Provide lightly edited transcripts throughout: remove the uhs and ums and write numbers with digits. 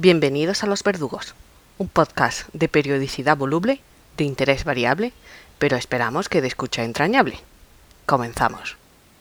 Bienvenidos a Los Verdugos, un podcast de periodicidad voluble, de interés variable, pero esperamos que de escucha entrañable. Comenzamos.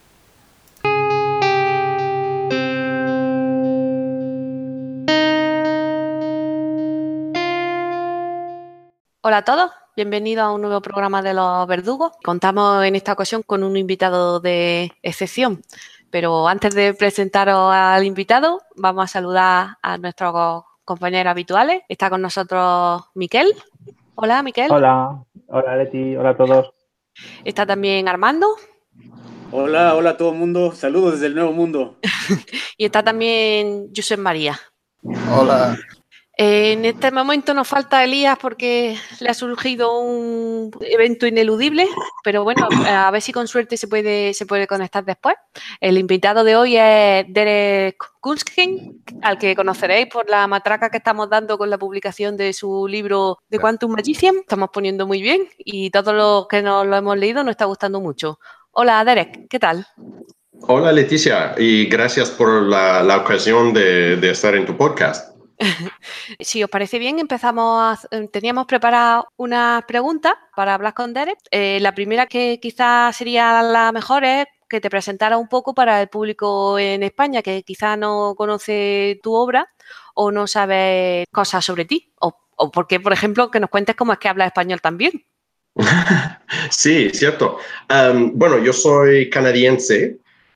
Hola a todos, bienvenidos a un nuevo programa de Los Verdugos. Contamos en esta ocasión con un invitado de excepción, pero antes de presentaros al invitado, vamos a saludar a nuestros compañeros habituales. Está con nosotros Miquel. Hola, Miquel. Hola Leti, hola a todos. Está también Armando. Hola a todo el mundo. Saludos desde el Nuevo Mundo. Y está también Josep María. Hola. En este momento nos falta Elías porque le ha surgido un evento ineludible, pero bueno, a ver si con suerte se puede conectar después. El invitado de hoy es Derek Kunskin, al que conoceréis por la matraca que estamos dando con la publicación de su libro The Quantum Magician. Estamos poniendo muy bien y todos los que nos lo hemos leído nos está gustando mucho. Hola Derek, ¿qué tal? Hola Leticia, y gracias por la ocasión de estar en tu podcast. Si os parece bien, teníamos preparadas unas preguntas para hablar con Derek. La primera, que quizás sería la mejor, es que te presentara un poco para el público en España que quizás no conoce tu obra o no sabe cosas sobre ti. O porque, por ejemplo, que nos cuentes cómo es que hablas español también. Sí, cierto. Bueno, yo soy canadiense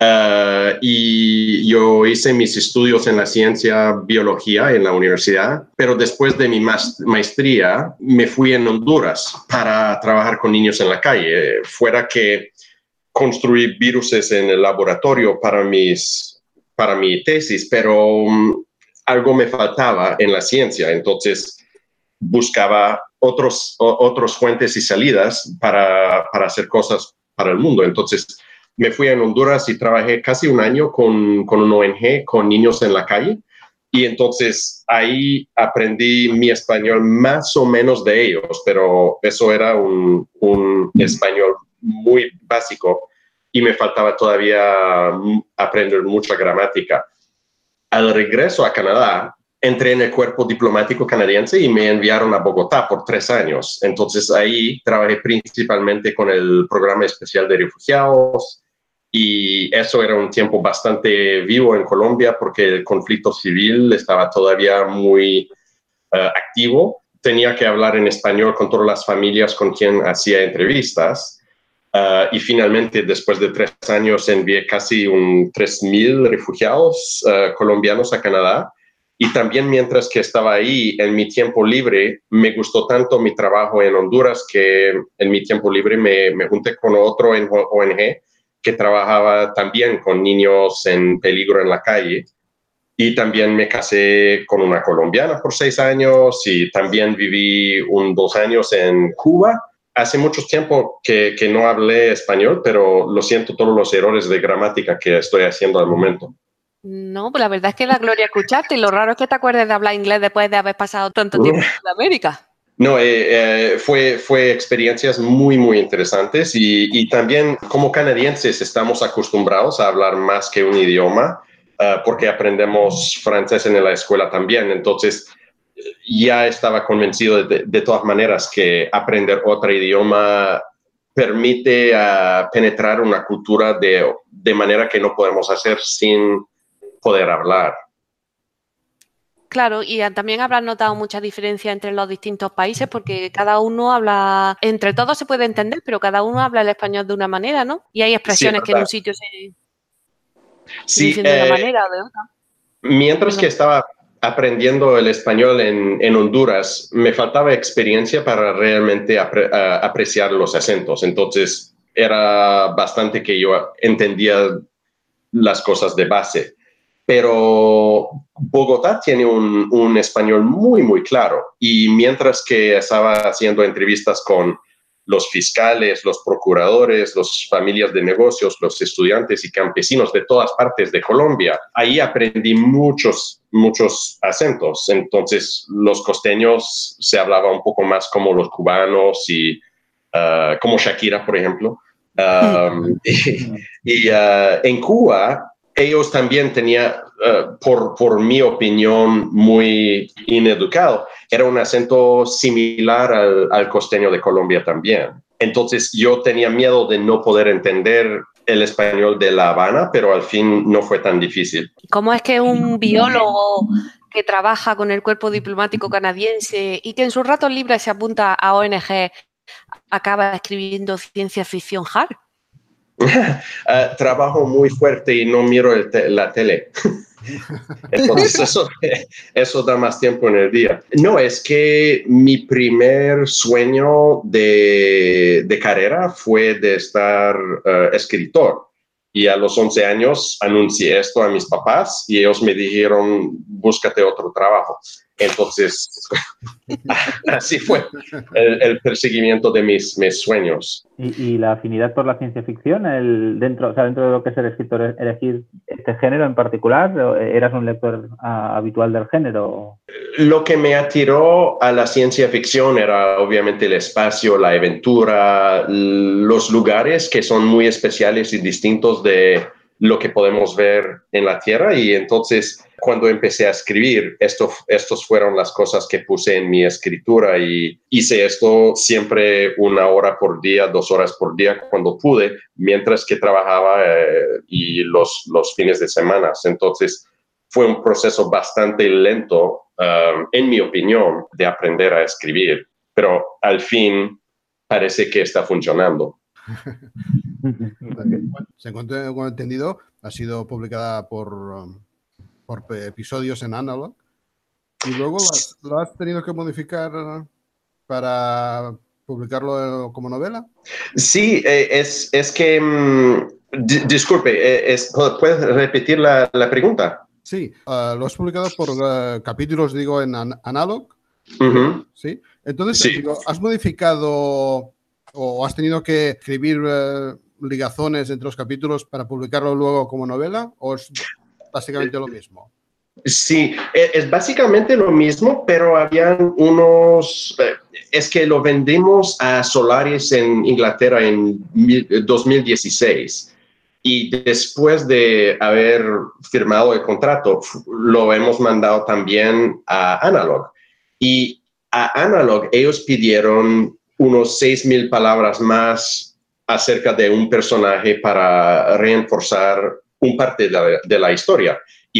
y yo hice mis estudios en la ciencia biología en la universidad, pero después de mi maestría me fui en Honduras para trabajar con niños en la calle, fuera que construir viruses en el laboratorio para mi tesis, pero algo me faltaba en la ciencia, entonces buscaba otros fuentes y salidas para hacer cosas para el mundo. Entonces me fui a Honduras y trabajé casi un año con una ONG, con niños en la calle. Y entonces ahí aprendí mi español más o menos de ellos, pero eso era un español muy básico y me faltaba todavía aprender mucha gramática. Al regreso a Canadá, entré en el cuerpo diplomático canadiense y me enviaron a Bogotá por 3 años. Entonces ahí trabajé principalmente con el programa especial de refugiados y eso era un tiempo bastante vivo en Colombia porque el conflicto civil estaba todavía muy activo. Tenía que hablar en español con todas las familias con quien hacía entrevistas. Y finalmente, después de 3 años, envié casi 3,000 refugiados colombianos a Canadá. Y también mientras que estaba ahí, en mi tiempo libre, me gustó tanto mi trabajo en Honduras que en mi tiempo libre me junté con otro ONG que trabajaba también con niños en peligro en la calle. Y también me casé con una colombiana por 6 años y también viví 2 años en Cuba. Hace mucho tiempo que no hablé español, pero lo siento todos los errores de gramática que estoy haciendo al momento. No, pues la verdad es que la gloria escucharte y lo raro es que te acuerdes de hablar inglés después de haber pasado tanto tiempo en Sudamérica. No, fue experiencias muy, muy interesantes y también como canadienses estamos acostumbrados a hablar más que un idioma porque aprendemos francés en la escuela también. Entonces, ya estaba convencido de todas maneras que aprender otro idioma permite penetrar una cultura de manera que no podemos hacer sin poder hablar. Claro, y también habrás notado mucha diferencia entre los distintos países porque cada uno habla, entre todos se puede entender, pero cada uno habla el español de una manera, ¿no? Y hay expresiones que en un sitio se dicen de una manera o de otra. Mientras que estaba aprendiendo el español en Honduras, me faltaba experiencia para realmente apreciar los acentos. Entonces, era bastante que yo entendía las cosas de base. Pero Bogotá tiene un español muy, muy claro. Y mientras que estaba haciendo entrevistas con los fiscales, los procuradores, las familias de negocios, los estudiantes y campesinos de todas partes de Colombia, ahí aprendí muchos acentos. Entonces, los costeños se hablaba un poco más como los cubanos y como Shakira, por ejemplo. En Cuba ellos también tenían, por mi opinión, muy ineducado. Era un acento similar al costeño de Colombia también. Entonces yo tenía miedo de no poder entender el español de La Habana, pero al fin no fue tan difícil. ¿Cómo es que un biólogo que trabaja con el cuerpo diplomático canadiense y que en sus ratos libres se apunta a ONG acaba escribiendo ciencia ficción hard? Trabajo muy fuerte y no miro la tele. Entonces eso da más tiempo en el día. No, es que mi primer sueño de carrera fue de estar escritor. Y a los 11 años anuncié esto a mis papás y ellos me dijeron, búscate otro trabajo. Entonces, así fue el perseguimiento de mis sueños. ¿Y la afinidad por la ciencia ficción, dentro de lo que es el escritor, elegir este género en particular? ¿Eras un lector habitual del género? Lo que me atiró a la ciencia ficción era obviamente el espacio, la aventura, los lugares que son muy especiales y distintos de lo que podemos ver en la Tierra. Y entonces, cuando empecé a escribir, estos fueron las cosas que puse en mi escritura y hice esto siempre 1 hora por día, 2 horas por día cuando pude, mientras que trabajaba y los fines de semana. Entonces, fue un proceso bastante lento, en mi opinión, de aprender a escribir, pero al fin parece que está funcionando. Según tengo entendido, ha sido publicada por episodios en Analog y luego lo has tenido que modificar para publicarlo como novela. Sí, es que, disculpe, ¿puedes repetir la pregunta? Sí, lo has publicado por capítulos, digo, en Analog. Uh-huh. Sí. Entonces, sí. Digo, ¿has modificado o has tenido que escribir ligazones entre los capítulos para publicarlo luego como novela? ¿O es básicamente lo mismo? Sí, es básicamente lo mismo, pero habían unos... Es que lo vendimos a Solaris en Inglaterra en 2016. Y después de haber firmado el contrato, lo hemos mandado también a Analog. Y a Analog ellos pidieron unos 6,000 palabras más acerca de un personaje para reforzar un parte de la historia.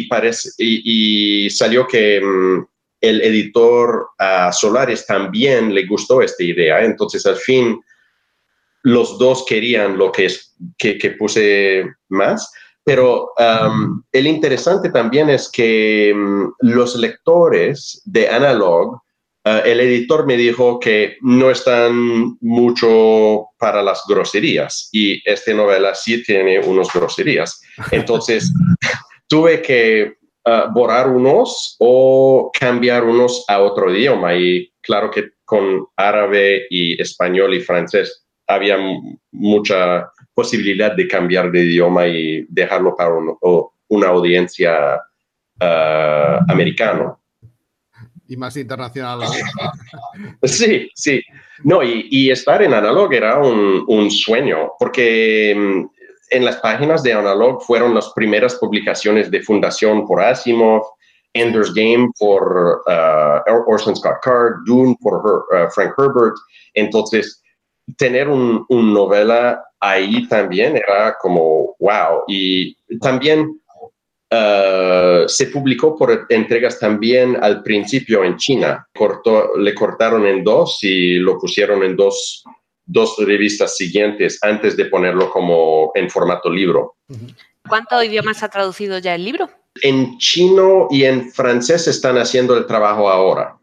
Y salió que el editor a Solaris también le gustó esta idea. Entonces, al fin, los dos querían lo que puse más. Pero el interesante también es que los lectores de Analog, el editor me dijo que no están mucho para las groserías. Y esta novela sí tiene unas groserías. Entonces... tuve que borrar unos o cambiar unos a otro idioma. Y claro que con árabe y español y francés había mucha posibilidad de cambiar de idioma y dejarlo para una audiencia americana. Y más internacional. Sí, sí. No, y estar en Analog era un sueño, porque... en las páginas de Analog fueron las primeras publicaciones de Fundación por Asimov, Ender's Game por Orson Scott Card, Dune por Frank Herbert. Entonces, tener una novela ahí también era como wow. Y también se publicó por entregas también al principio en China. Le cortaron en 2 y lo pusieron en dos revistas siguientes antes de ponerlo como en formato libro. ¿Cuántos idiomas ha traducido ya el libro? En chino y en francés están haciendo el trabajo ahora.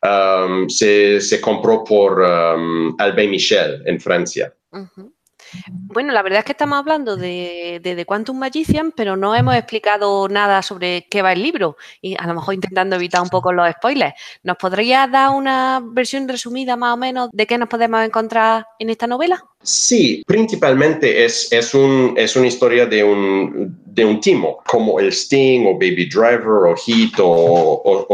Se compró por Albin Michel en Francia. Uh-huh. Bueno, la verdad es que estamos hablando de The Quantum Magician, pero no hemos explicado nada sobre qué va el libro y a lo mejor intentando evitar un poco los spoilers. ¿Nos podrías dar una versión resumida más o menos de qué nos podemos encontrar en esta novela? Sí, principalmente es una historia de un timo, como el Sting o Baby Driver o Heat o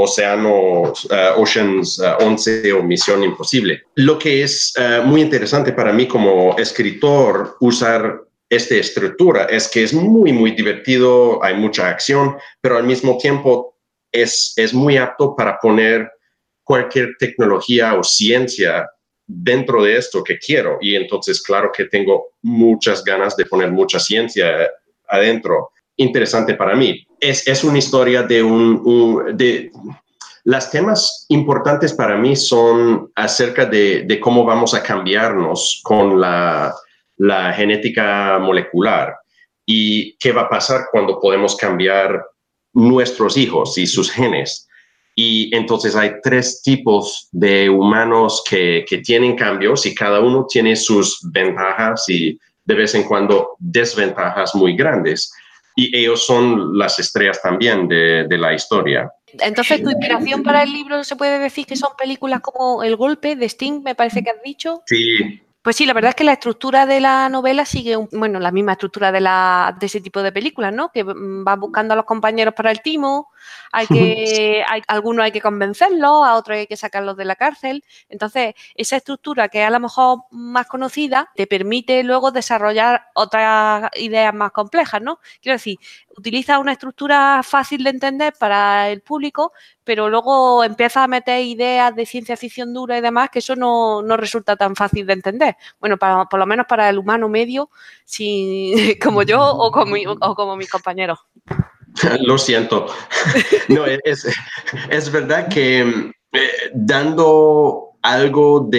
Ocean's 11 o Misión Imposible. Lo que es muy interesante para mí como escritor, usar esta estructura es que es muy, muy divertido, hay mucha acción, pero al mismo tiempo es muy apto para poner cualquier tecnología o ciencia dentro de esto que quiero. Y entonces, claro que tengo muchas ganas de poner mucha ciencia adentro. Interesante para mí. Es una historia de los temas importantes para mí son acerca de cómo vamos a cambiarnos con la genética molecular y qué va a pasar cuando podemos cambiar nuestros hijos y sus genes. Y entonces hay 3 tipos de humanos que tienen cambios y cada uno tiene sus ventajas y de vez en cuando desventajas muy grandes. Y ellos son las estrellas también de la historia. Entonces, ¿tu inspiración para el libro se puede decir que son películas como El golpe de Sting, me parece que has dicho? Sí. Pues sí, la verdad es que la estructura de la novela sigue, la misma estructura de ese tipo de películas, ¿no? Que van buscando a los compañeros para el timo, algunos hay que convencerlos, a otros hay que sacarlos de la cárcel. Entonces, esa estructura que es a lo mejor más conocida te permite luego desarrollar otras ideas más complejas, ¿no? Quiero decir, utiliza una estructura fácil de entender para el público, pero luego empieza a meter ideas de ciencia ficción dura y demás, que eso no resulta tan fácil de entender. Bueno, por lo menos para el humano medio, como yo o como mis compañeros. Lo siento. No, es verdad que dando algo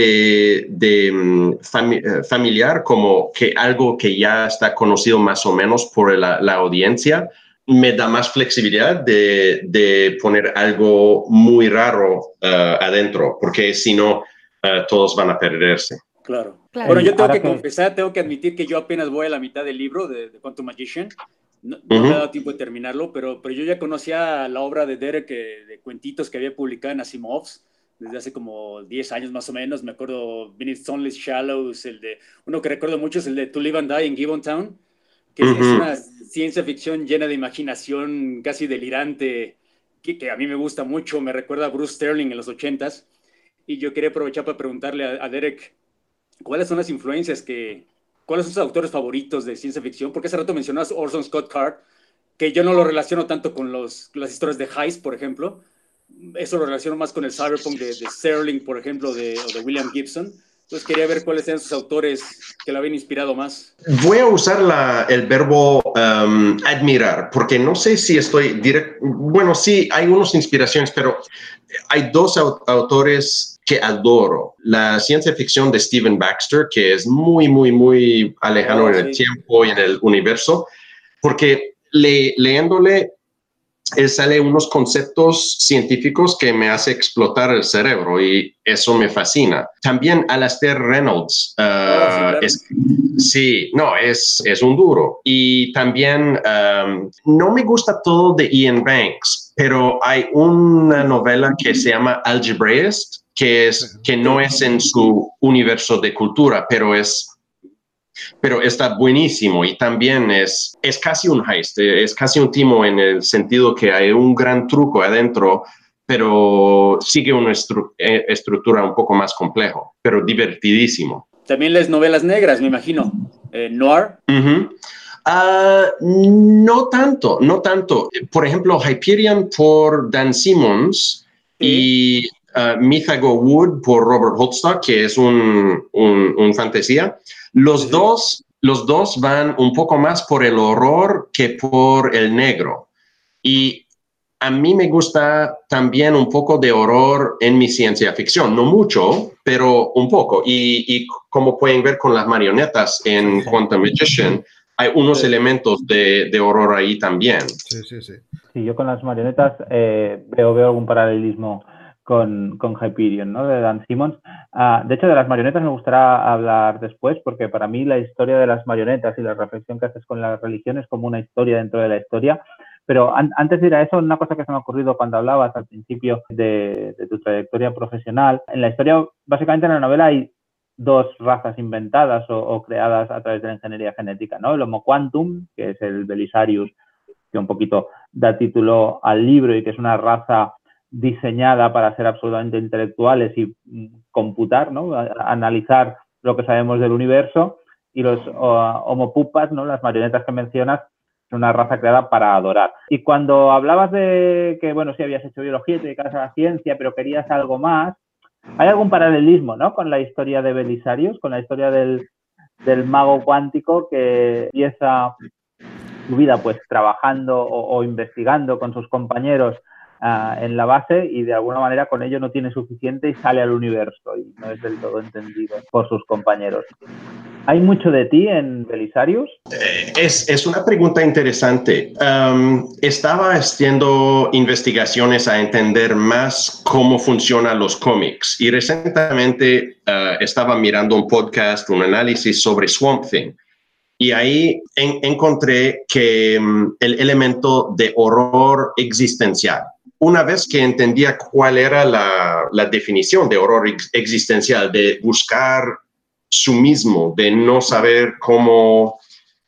familiar, como que algo que ya está conocido más o menos por la audiencia, me da más flexibilidad de poner algo muy raro adentro, porque si no, todos van a perderse. Claro. Claro. Bueno, yo tengo que confesar, tengo que admitir que yo apenas voy a la mitad del libro de Quantum Magician. No me ha dado tiempo de terminarlo, pero yo ya conocía la obra de Derek, de cuentitos que había publicado en Asimov's desde hace como 10 años más o menos. Me acuerdo Beneath Sunless Shallows, uno que recuerdo mucho es el de To Live and Die en Gibbontown, que es una ciencia ficción llena de imaginación casi delirante, que a mí me gusta mucho, me recuerda a Bruce Sterling en los 80s. Y yo quería aprovechar para preguntarle a Derek, ¿cuáles son las influencias cuáles son sus autores favoritos de ciencia ficción? Porque hace rato mencionas Orson Scott Card, que yo no lo relaciono tanto con las historias de Heist, por ejemplo. Eso lo relaciono más con el cyberpunk de Sterling, por ejemplo, o de William Gibson. Entonces quería ver cuáles eran sus autores que la habían inspirado más. Voy a usar el verbo admirar, porque no sé si estoy bueno, sí, hay unas inspiraciones, pero hay 2 autores que adoro. La ciencia ficción de Stephen Baxter, que es muy, muy, muy alejado en el tiempo y en el universo, porque leyéndole, él sale unos conceptos científicos que me hace explotar el cerebro y eso me fascina. También Alastair Reynolds. Sí, es un duro. Y también no me gusta todo de Ian Banks, pero hay una novela que se llama Algebraist, que no es en su universo de cultura, pero está buenísimo y también es casi un heist, es casi un timo en el sentido que hay un gran truco adentro, pero sigue una estructura un poco más complejo, pero divertidísimo. También las novelas negras, me imagino. Noir. No tanto. Por ejemplo, Hyperion por Dan Simmons y Mythago Wood por Robert Holdstock, que es un fantasía. Los dos van un poco más por el horror que por el negro. Y a mí me gusta también un poco de horror en mi ciencia ficción. No mucho, pero un poco. Y como pueden ver con las marionetas en Quantum Magician, hay unos elementos de horror ahí también. Sí, yo con las marionetas veo algún paralelismo con Hyperion, ¿no? De Dan Simmons. De hecho, de las marionetas me gustaría hablar después, porque para mí la historia de las marionetas y la reflexión que haces con la religión es como una historia dentro de la historia. Pero antes de ir a eso, una cosa que se me ha ocurrido cuando hablabas al principio de tu trayectoria profesional. En la historia, básicamente en la novela hay 2 razas inventadas o creadas a través de la ingeniería genética, ¿no? El Homo Quantum, que es el Belisarius, que un poquito da título al libro y que es una raza diseñada para ser absolutamente intelectuales y computar, ¿no? Analizar lo que sabemos del universo. Y los Homo pupas, ¿no? Las marionetas que mencionas, son una raza creada para adorar. Y cuando hablabas de que, bueno, sí habías hecho biología y te dedicabas a la ciencia, pero querías algo más, ¿hay algún paralelismo, ¿no? Con la historia de Belisarius, con la historia del mago cuántico que empieza su vida pues trabajando o investigando con sus compañeros en la base y de alguna manera con ello no tiene suficiente y sale al universo y no es del todo entendido por sus compañeros? ¿Hay mucho de ti en Belisarius? Es una pregunta interesante. Estaba haciendo investigaciones a entender más cómo funcionan los cómics y recientemente estaba mirando un podcast, un análisis sobre Swamp Thing. Y ahí encontré que el elemento de horror existencial. Una vez que entendía cuál era la definición de horror existencial, de buscar su mismo, de no saber cómo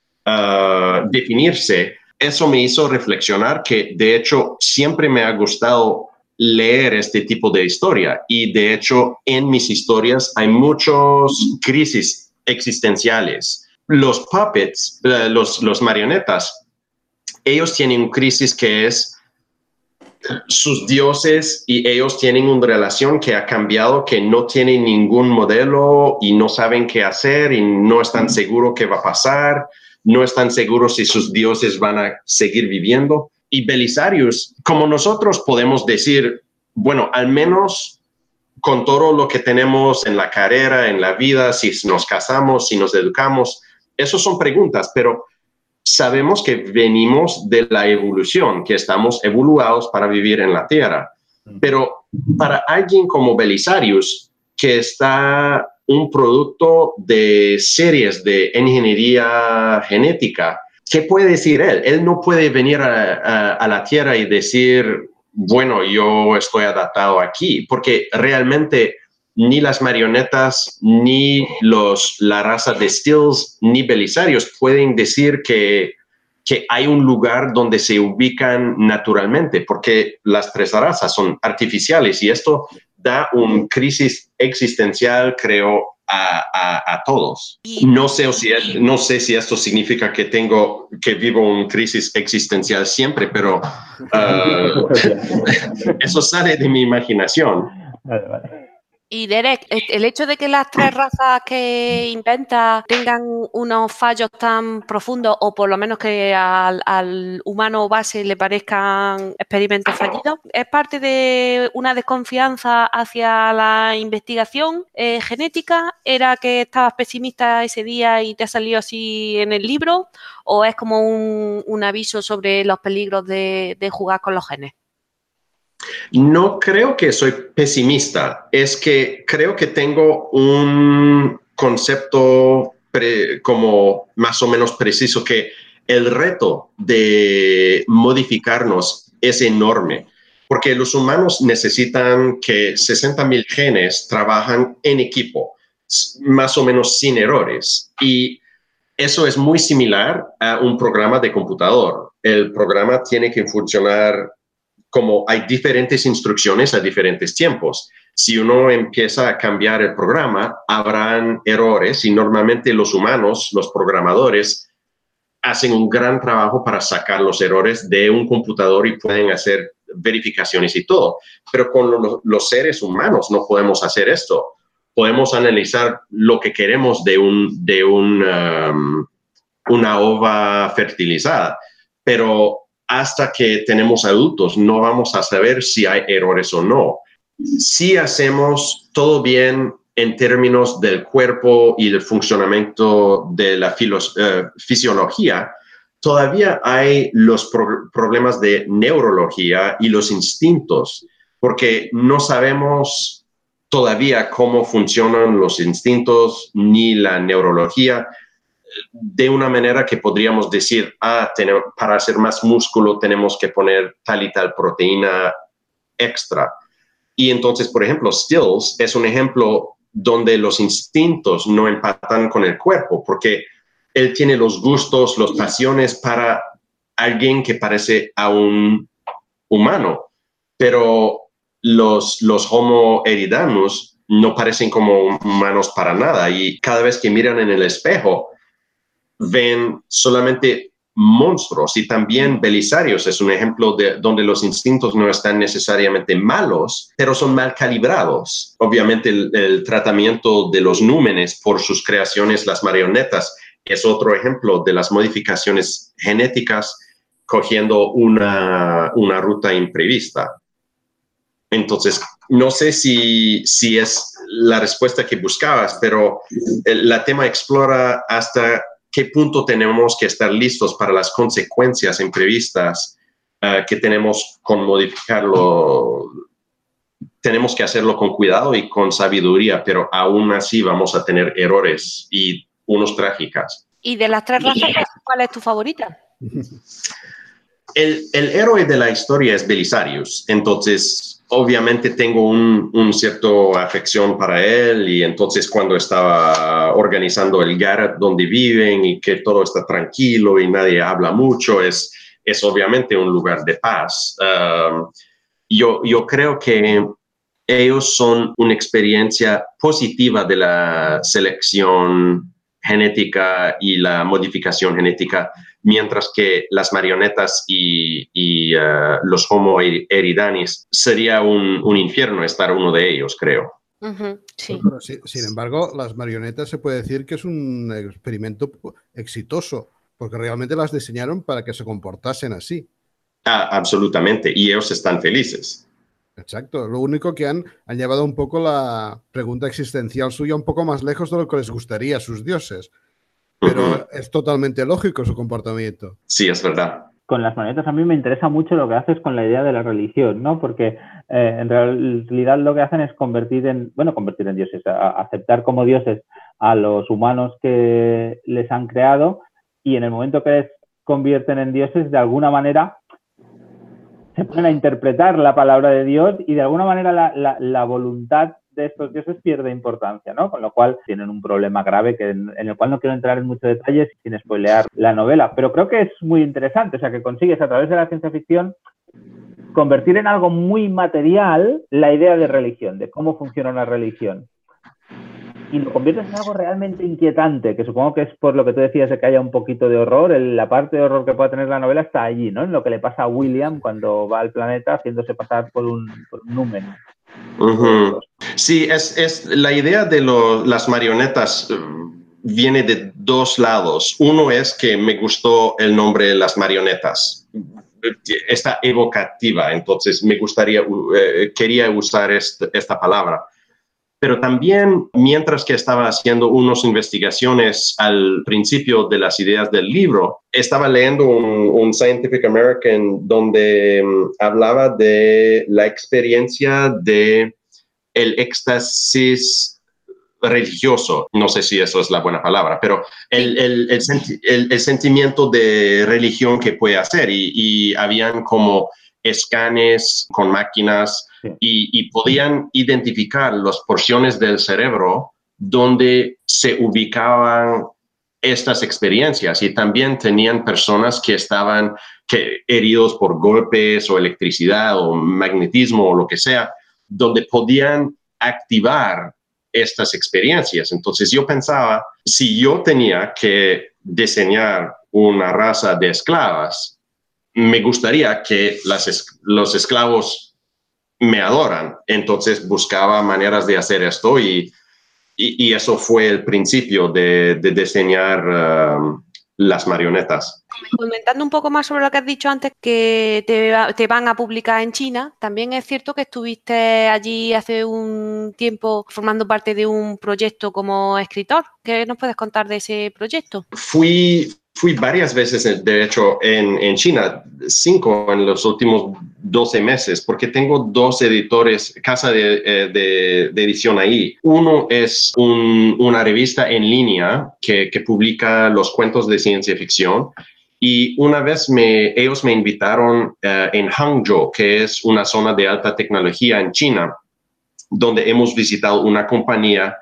definirse, eso me hizo reflexionar que de hecho siempre me ha gustado leer este tipo de historia y de hecho en mis historias hay muchos crisis existenciales. Los puppets, los marionetas, ellos tienen una crisis que es sus dioses y ellos tienen una relación que ha cambiado, que no tienen ningún modelo y no saben qué hacer y no están seguros qué va a pasar, no están seguros si sus dioses van a seguir viviendo. Y Belisarius, como nosotros podemos decir, bueno, al menos con todo lo que tenemos en la carrera, en la vida, si nos casamos, si nos educamos, esas son preguntas, pero sabemos que venimos de la evolución, que estamos evoluados para vivir en la Tierra. Pero para alguien como Belisarius, que está un producto de series de ingeniería genética, ¿qué puede decir él? Él no puede venir a la Tierra y decir, bueno, yo estoy adaptado aquí, porque realmente ni las marionetas, ni la raza de Stills, ni Belisarius pueden decir que hay un lugar donde se ubican naturalmente, porque las tres razas son artificiales y esto da una crisis existencial, creo, a todos. No sé si esto significa que vivo una crisis existencial siempre, pero eso sale de mi imaginación. Vale. Y Derek, el hecho de que las tres razas que inventas tengan unos fallos tan profundos, o por lo menos que al humano base le parezcan experimentos fallidos, ¿es parte de una desconfianza hacia la investigación genética? ¿Era que estabas pesimista ese día y te ha salido así en el libro? ¿O es como un aviso sobre los peligros de jugar con los genes? No creo que soy pesimista, es que creo que tengo un concepto como más o menos preciso, que el reto de modificarnos es enorme, porque los humanos necesitan que 60,000 genes trabajan en equipo, más o menos sin errores, y eso es muy similar a un programa de computador. El programa tiene que funcionar como hay diferentes instrucciones a diferentes tiempos. Si uno empieza a cambiar el programa, habrán errores y normalmente los humanos, los programadores, hacen un gran trabajo para sacar los errores de un computador y pueden hacer verificaciones y todo. Pero con los seres humanos no podemos hacer esto. Podemos analizar lo que queremos de una ova fertilizada, pero hasta que tenemos adultos, no vamos a saber si hay errores o no. Si hacemos todo bien en términos del cuerpo y del funcionamiento de la fisiología, todavía hay los problemas de neurología y los instintos, porque no sabemos todavía cómo funcionan los instintos ni la neurología, de una manera que podríamos decir, para hacer más músculo tenemos que poner tal y tal proteína extra. Y entonces, por ejemplo, Stills es un ejemplo donde los instintos no empatan con el cuerpo, porque él tiene los gustos, las pasiones para alguien que parece a un humano, pero los Homo eridanus no parecen como humanos para nada, y cada vez que miran en el espejo, ven solamente monstruos, y también Belisarius es un ejemplo de donde los instintos no están necesariamente malos, pero son mal calibrados. Obviamente el tratamiento de los númenes por sus creaciones, las marionetas, es otro ejemplo de las modificaciones genéticas cogiendo una ruta imprevista. Entonces, no sé si es la respuesta que buscabas, pero el tema explora hasta qué punto tenemos que estar listos para las consecuencias imprevistas que tenemos con modificarlo. Tenemos que hacerlo con cuidado y con sabiduría, pero aún así vamos a tener errores y unos trágicas. Y de las 3 razas, ¿cuál es tu favorita? El héroe de la historia es Belisarius, entonces obviamente tengo un cierto afección para él, y entonces cuando estaba organizando el Garret donde viven y que todo está tranquilo y nadie habla mucho, es obviamente un lugar de paz. Yo creo que ellos son una experiencia positiva de la selección genética y la modificación genética, mientras que las marionetas y los Homo eridanis sería un infierno estar uno de ellos, creo. Sí. Pero, sin embargo, las marionetas se puede decir que es un experimento exitoso, porque realmente las diseñaron para que se comportasen así. Absolutamente, y ellos están felices. Exacto, lo único que han llevado un poco la pregunta existencial suya un poco más lejos de lo que les gustaría a sus dioses, pero es totalmente lógico su comportamiento. Sí, es verdad. Con las marionetas a mí me interesa mucho lo que haces con la idea de la religión, ¿no? Porque en realidad lo que hacen es convertir en dioses, aceptar como dioses a los humanos que les han creado, y en el momento que les convierten en dioses, de alguna manera se ponen a interpretar la palabra de Dios, y de alguna manera la voluntad de estos dioses pierde importancia, ¿no? Con lo cual tienen un problema grave en el cual no quiero entrar en muchos detalles sin spoilear la novela, pero creo que es muy interesante, o sea, que consigues a través de la ciencia ficción convertir en algo muy material la idea de religión, de cómo funciona una religión, y lo conviertes en algo realmente inquietante, que supongo que es por lo que tú decías de que haya un poquito de horror. La parte de horror que pueda tener la novela está allí, ¿no? En lo que le pasa a William cuando va al planeta haciéndose pasar por un número. Sí, es la idea de las marionetas viene de dos lados. Uno es que me gustó el nombre de las marionetas. Está evocativa, entonces me gustaría, quería usar esta palabra. Pero también, mientras que estaba haciendo unas investigaciones al principio de las ideas del libro, estaba leyendo un Scientific American donde hablaba de la experiencia de el éxtasis religioso. No sé si eso es la buena palabra, pero el sentimiento de religión que puede hacer. Y habían como escanes con máquinas, y podían identificar las porciones del cerebro donde se ubicaban estas experiencias, y también tenían personas que estaban heridos por golpes o electricidad o magnetismo o lo que sea, donde podían activar estas experiencias. Entonces yo pensaba, si yo tenía que diseñar una raza de esclavas, me gustaría que los esclavos me adoran. Entonces buscaba maneras de hacer esto, y eso fue el principio de diseñar las marionetas. Comentando un poco más sobre lo que has dicho antes, que te van a publicar en China, también es cierto que estuviste allí hace un tiempo formando parte de un proyecto como escritor. ¿Qué nos puedes contar de ese proyecto? Fui varias veces, de hecho, en China, 5 en los últimos 12 meses, porque tengo 2 editores, casa de edición ahí. Uno es una revista en línea que publica los cuentos de ciencia ficción. Y una vez ellos me invitaron en Hangzhou, que es una zona de alta tecnología en China, donde hemos visitado una compañía,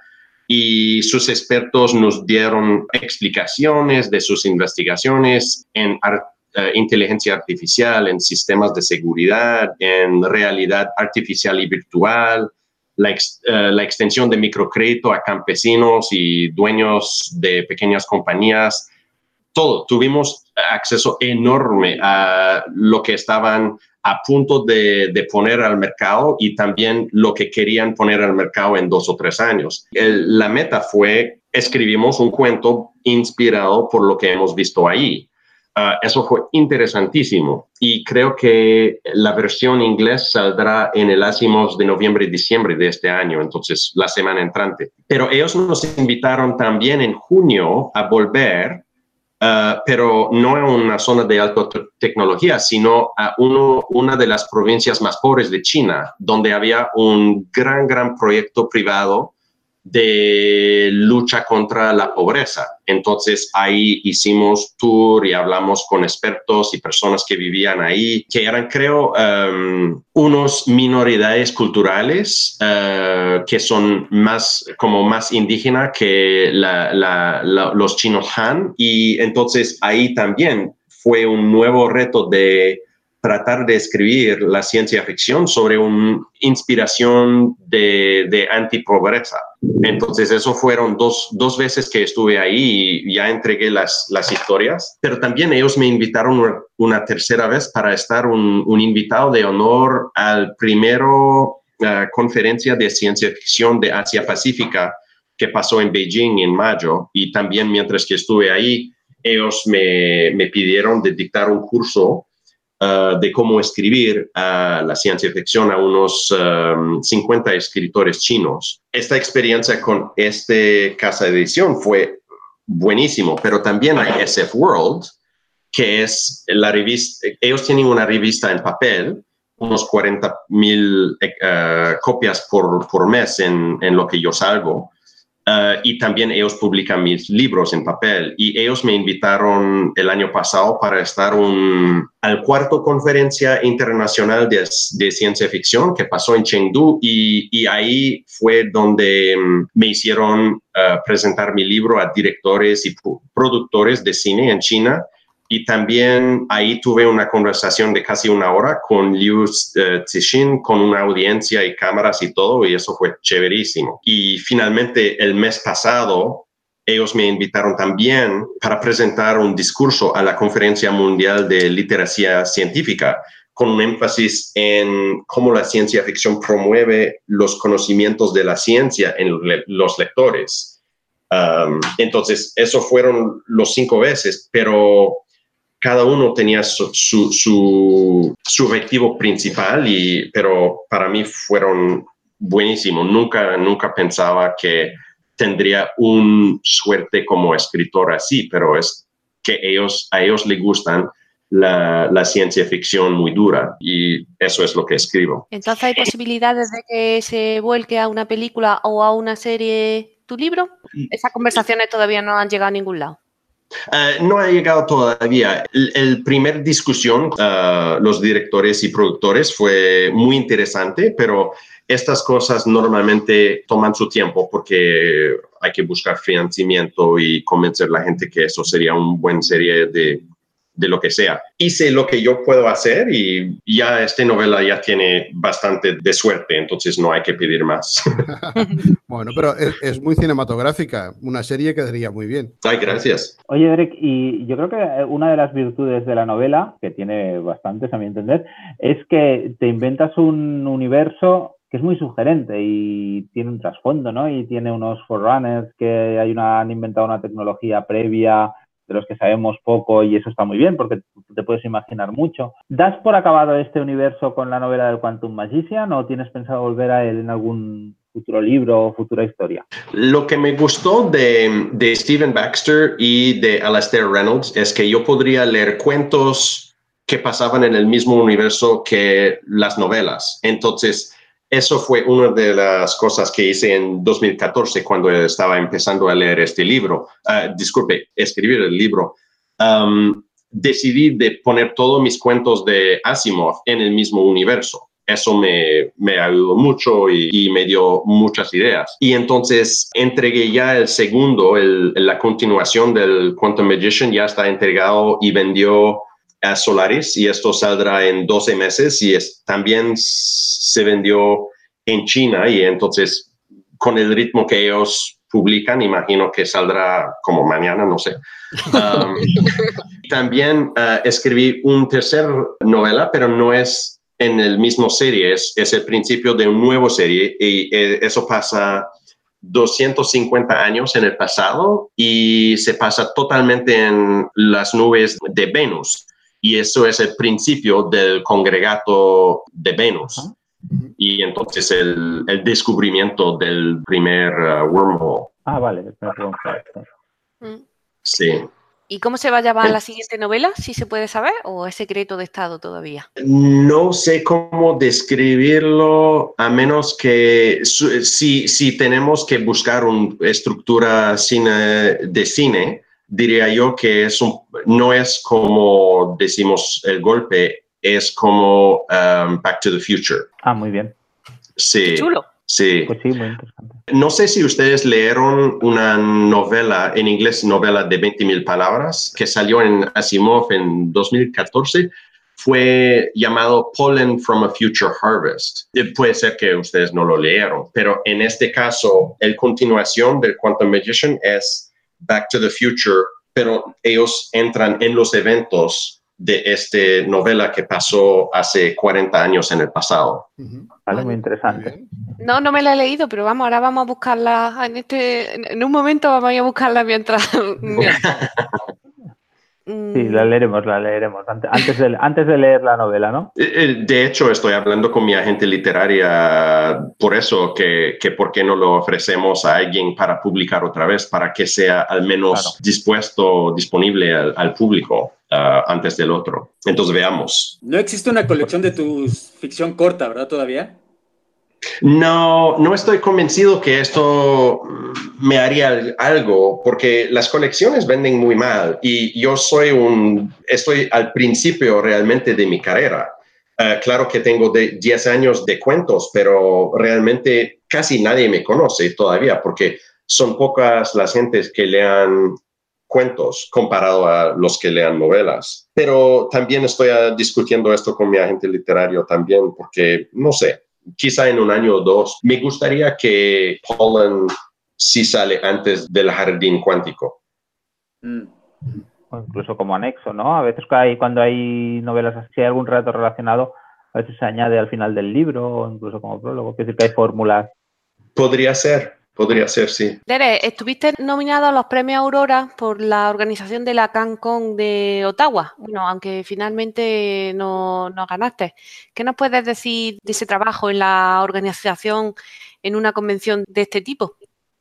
y sus expertos nos dieron explicaciones de sus investigaciones en inteligencia artificial, en sistemas de seguridad, en realidad artificial y virtual, la extensión de microcrédito a campesinos y dueños de pequeñas compañías, todo. Tuvimos acceso enorme a lo que estaban a punto de poner al mercado y también lo que querían poner al mercado en 2 o 3 años. La meta fue, escribimos un cuento inspirado por lo que hemos visto ahí. Eso fue interesantísimo y creo que la versión inglés saldrá en el Asimov de noviembre y diciembre de este año, entonces la semana entrante. Pero ellos nos invitaron también en junio a volver, pero no a una zona de alta tecnología, sino a una de las provincias más pobres de China, donde había un gran proyecto privado de lucha contra la pobreza. Entonces ahí hicimos tour y hablamos con expertos y personas que vivían ahí, que eran, creo, unos minoridades culturales que son más indígenas que los chinos Han. Y entonces ahí también fue un nuevo reto de tratar de escribir la ciencia ficción sobre una inspiración de antipobreza. Entonces, eso fueron dos veces que estuve ahí y ya entregué las historias, pero también ellos me invitaron una tercera vez para estar un invitado de honor al primero conferencia de ciencia ficción de Asia Pacífica que pasó en Beijing en mayo, y también mientras que estuve ahí, ellos me pidieron de dictar un curso de cómo escribir la ciencia ficción a unos 50 escritores chinos. Esta experiencia con esta casa de edición fue buenísimo, pero también hay SF World, que es la revista. Ellos tienen una revista en papel, unos 40,000 copias por mes en lo que yo salgo. Y también ellos publican mis libros en papel, y ellos me invitaron el año pasado para estar al cuarto conferencia internacional de ciencia ficción que pasó en Chengdu, y ahí fue donde me hicieron presentar mi libro a directores y productores de cine en China. Y también ahí tuve una conversación de casi 1 hora con Liu Cixin, con una audiencia y cámaras y todo, y eso fue chéverísimo. Y finalmente, el mes pasado, ellos me invitaron también para presentar un discurso a la Conferencia Mundial de Literacia Científica, con un énfasis en cómo la ciencia ficción promueve los conocimientos de la ciencia en los lectores. Entonces, eso fueron los 5 veces, pero cada uno tenía su objetivo principal, pero para mí fueron buenísimos. Nunca pensaba que tendría una suerte como escritor así, pero es que a ellos les gustan la ciencia ficción muy dura, y eso es lo que escribo. Entonces, ¿hay posibilidades de que se vuelque a una película o a una serie tu libro? Esas conversaciones todavía no han llegado a ningún lado. No ha llegado todavía. El primer discusión, los directores y productores, fue muy interesante, pero estas cosas normalmente toman su tiempo porque hay que buscar financiamiento y convencer a la gente que eso sería una buena serie de lo que sea. Hice lo que yo puedo hacer y ya esta novela ya tiene bastante de suerte, entonces no hay que pedir más. Bueno, pero es muy cinematográfica. Una serie quedaría muy bien. Ay, gracias. Oye, Derek, y yo creo que una de las virtudes de la novela, que tiene bastantes a mi entender, es que te inventas un universo que es muy sugerente y tiene un trasfondo, ¿no? Y tiene unos forerunners que han inventado una tecnología previa de los que sabemos poco, y eso está muy bien porque te puedes imaginar mucho. ¿Das por acabado este universo con la novela del Quantum Magician o tienes pensado volver a él en algún futuro libro o futura historia? Lo que me gustó de Stephen Baxter y de Alastair Reynolds es que yo podría leer cuentos que pasaban en el mismo universo que las novelas. Entonces, eso fue una de las cosas que hice en 2014 cuando estaba empezando a leer este libro. Escribir el libro. Decidí de poner todos mis cuentos de Asimov en el mismo universo. Eso me ayudó mucho y me dio muchas ideas. Y entonces entregué ya el segundo, la continuación del Quantum Magician ya está entregado y vendió a Solaris, y esto saldrá en 12 meses y también se vendió en China, y entonces con el ritmo que ellos publican, imagino que saldrá como mañana, no sé. También escribí un tercer novela, pero no es en el mismo serie, es el principio de un nuevo serie y eso pasa 250 años en el pasado y se pasa totalmente en las nubes de Venus. Y eso es el principio del congregato de Venus. Y entonces el descubrimiento del primer wormhole. Vale. Sí. ¿Y cómo se va a llamar la siguiente novela, si se puede saber, o es secreto de Estado todavía? No sé cómo describirlo, a menos que si tenemos que buscar una estructura de cine, diría yo que no es como decimos el golpe, es como Back to the Future. Muy bien. Sí. Qué chulo. Sí. Pues sí, muy interesante. No sé si ustedes leyeron una novela, en inglés, novela de 20,000 palabras, que salió en Asimov en 2014. Fue llamado Pollen from a Future Harvest. Puede ser que ustedes no lo leyeron, pero en este caso, la continuación del Quantum Magician es Back to the Future, pero ellos entran en los eventos de esta novela que pasó hace 40 años en el pasado. Vale, muy interesante. No me la he leído, pero vamos, ahora vamos a buscarla en un momento vamos a ir a buscarla mientras. Sí, la leeremos antes de leer la novela, ¿no? De hecho, estoy hablando con mi agente literaria por eso, que por qué no lo ofrecemos a alguien para publicar otra vez, para que sea al menos disponible al público antes del otro. Entonces, veamos. No existe una colección de tu ficción corta, ¿verdad, todavía? No estoy convencido que esto me haría algo, porque las colecciones venden muy mal y yo estoy al principio realmente de mi carrera. Claro que tengo 10 años de cuentos, pero realmente casi nadie me conoce todavía, porque son pocas las gentes que lean cuentos comparado a los que lean novelas. Pero también estoy discutiendo esto con mi agente literario también, porque no sé. Quizá en un año o dos. Me gustaría que Pollen sí sale antes del jardín cuántico. O incluso como anexo, ¿no? A veces cuando hay novelas así, si hay algún relato relacionado, a veces se añade al final del libro o incluso como prólogo. Quiere decir que hay fórmulas. Podría ser, sí. Derek, estuviste nominado a los premios Aurora por la organización de la CanCon de Ottawa. Bueno, aunque finalmente no ganaste. ¿Qué nos puedes decir de ese trabajo en la organización en una convención de este tipo?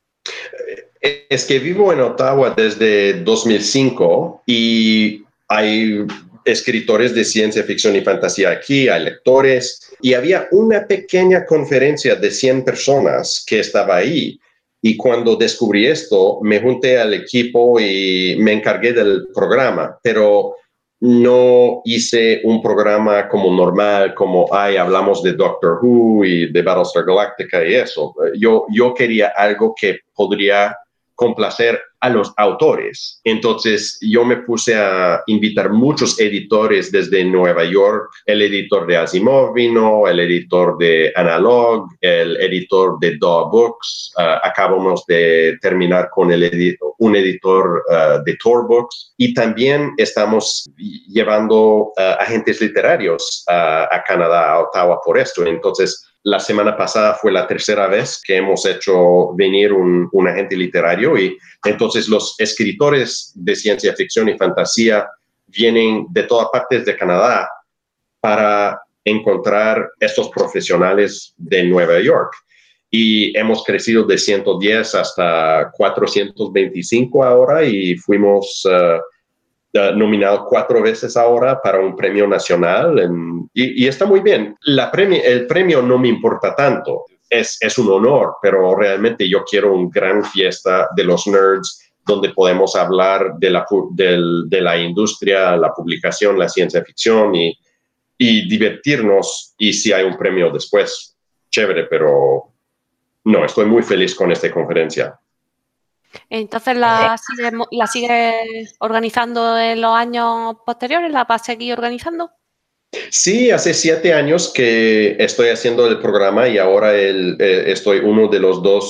Es que vivo en Ottawa desde 2005 y hay escritores de ciencia ficción y fantasía aquí, hay lectores, y había una pequeña conferencia de 100 personas que estaba ahí. Y cuando descubrí esto, me junté al equipo y me encargué del programa, pero no hice un programa como normal, como hablamos de Doctor Who y de Battlestar Galactica y eso. Yo quería algo que podría complacer a los autores. Entonces yo me puse a invitar muchos editores desde Nueva York. El editor de Asimov vino, el editor de Analog, el editor de Daw Books. Acabamos de terminar con un editor de Tor Books. Y también estamos llevando agentes literarios a Canadá, a Ottawa por esto. Entonces, la semana pasada fue la tercera vez que hemos hecho venir un agente literario y entonces los escritores de ciencia ficción y fantasía vienen de todas partes de Canadá para encontrar estos profesionales de Nueva York. Y hemos crecido de 110 hasta 425 ahora y fuimos nominado 4 veces ahora para un premio nacional y está muy bien. El premio no me importa tanto, es un honor, pero realmente yo quiero una gran fiesta de los nerds donde podemos hablar de la industria, la publicación, la ciencia ficción y divertirnos, y si hay un premio después, chévere, pero no, estoy muy feliz con esta conferencia. Entonces, ¿la sigues organizando en los años posteriores? ¿La vas a seguir organizando? Sí, hace 7 años que estoy haciendo el programa y ahora estoy uno de los 2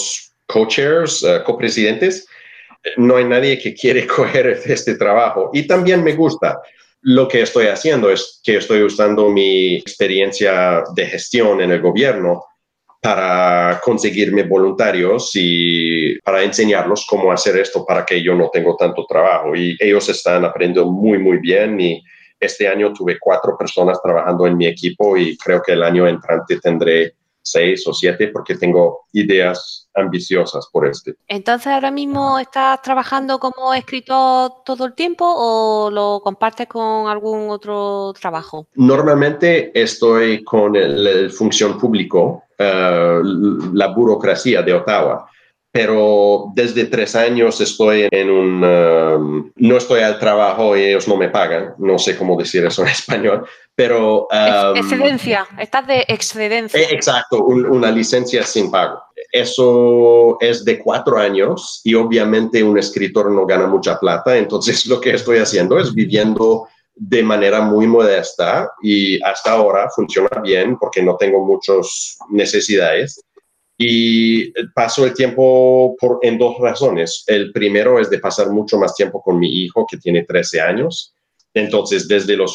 co-chairs, copresidentes, no hay nadie que quiere coger este trabajo. Y también me gusta. Lo que estoy haciendo es que estoy usando mi experiencia de gestión en el gobierno para conseguirme voluntarios y para enseñarlos cómo hacer esto para que yo no tenga tanto trabajo. Y ellos están aprendiendo muy, muy bien. Y este año tuve 4 personas trabajando en mi equipo y creo que el año entrante tendré 6 o 7 porque tengo ideas ambiciosas por este. Entonces, ¿ahora mismo estás trabajando como escritor todo el tiempo o lo compartes con algún otro trabajo? Normalmente estoy con el función público, la burocracia de Ottawa, pero desde 3 años estoy en no estoy al trabajo y ellos no me pagan, no sé cómo decir eso en español, pero... excedencia, estás de excedencia. Exacto, una licencia sin pago. Eso es de 4 años y obviamente un escritor no gana mucha plata, entonces lo que estoy haciendo es viviendo de manera muy modesta y hasta ahora funciona bien porque no tengo muchas necesidades. Y paso el tiempo en 2 razones. El primero es de pasar mucho más tiempo con mi hijo, que tiene 13 años. Entonces,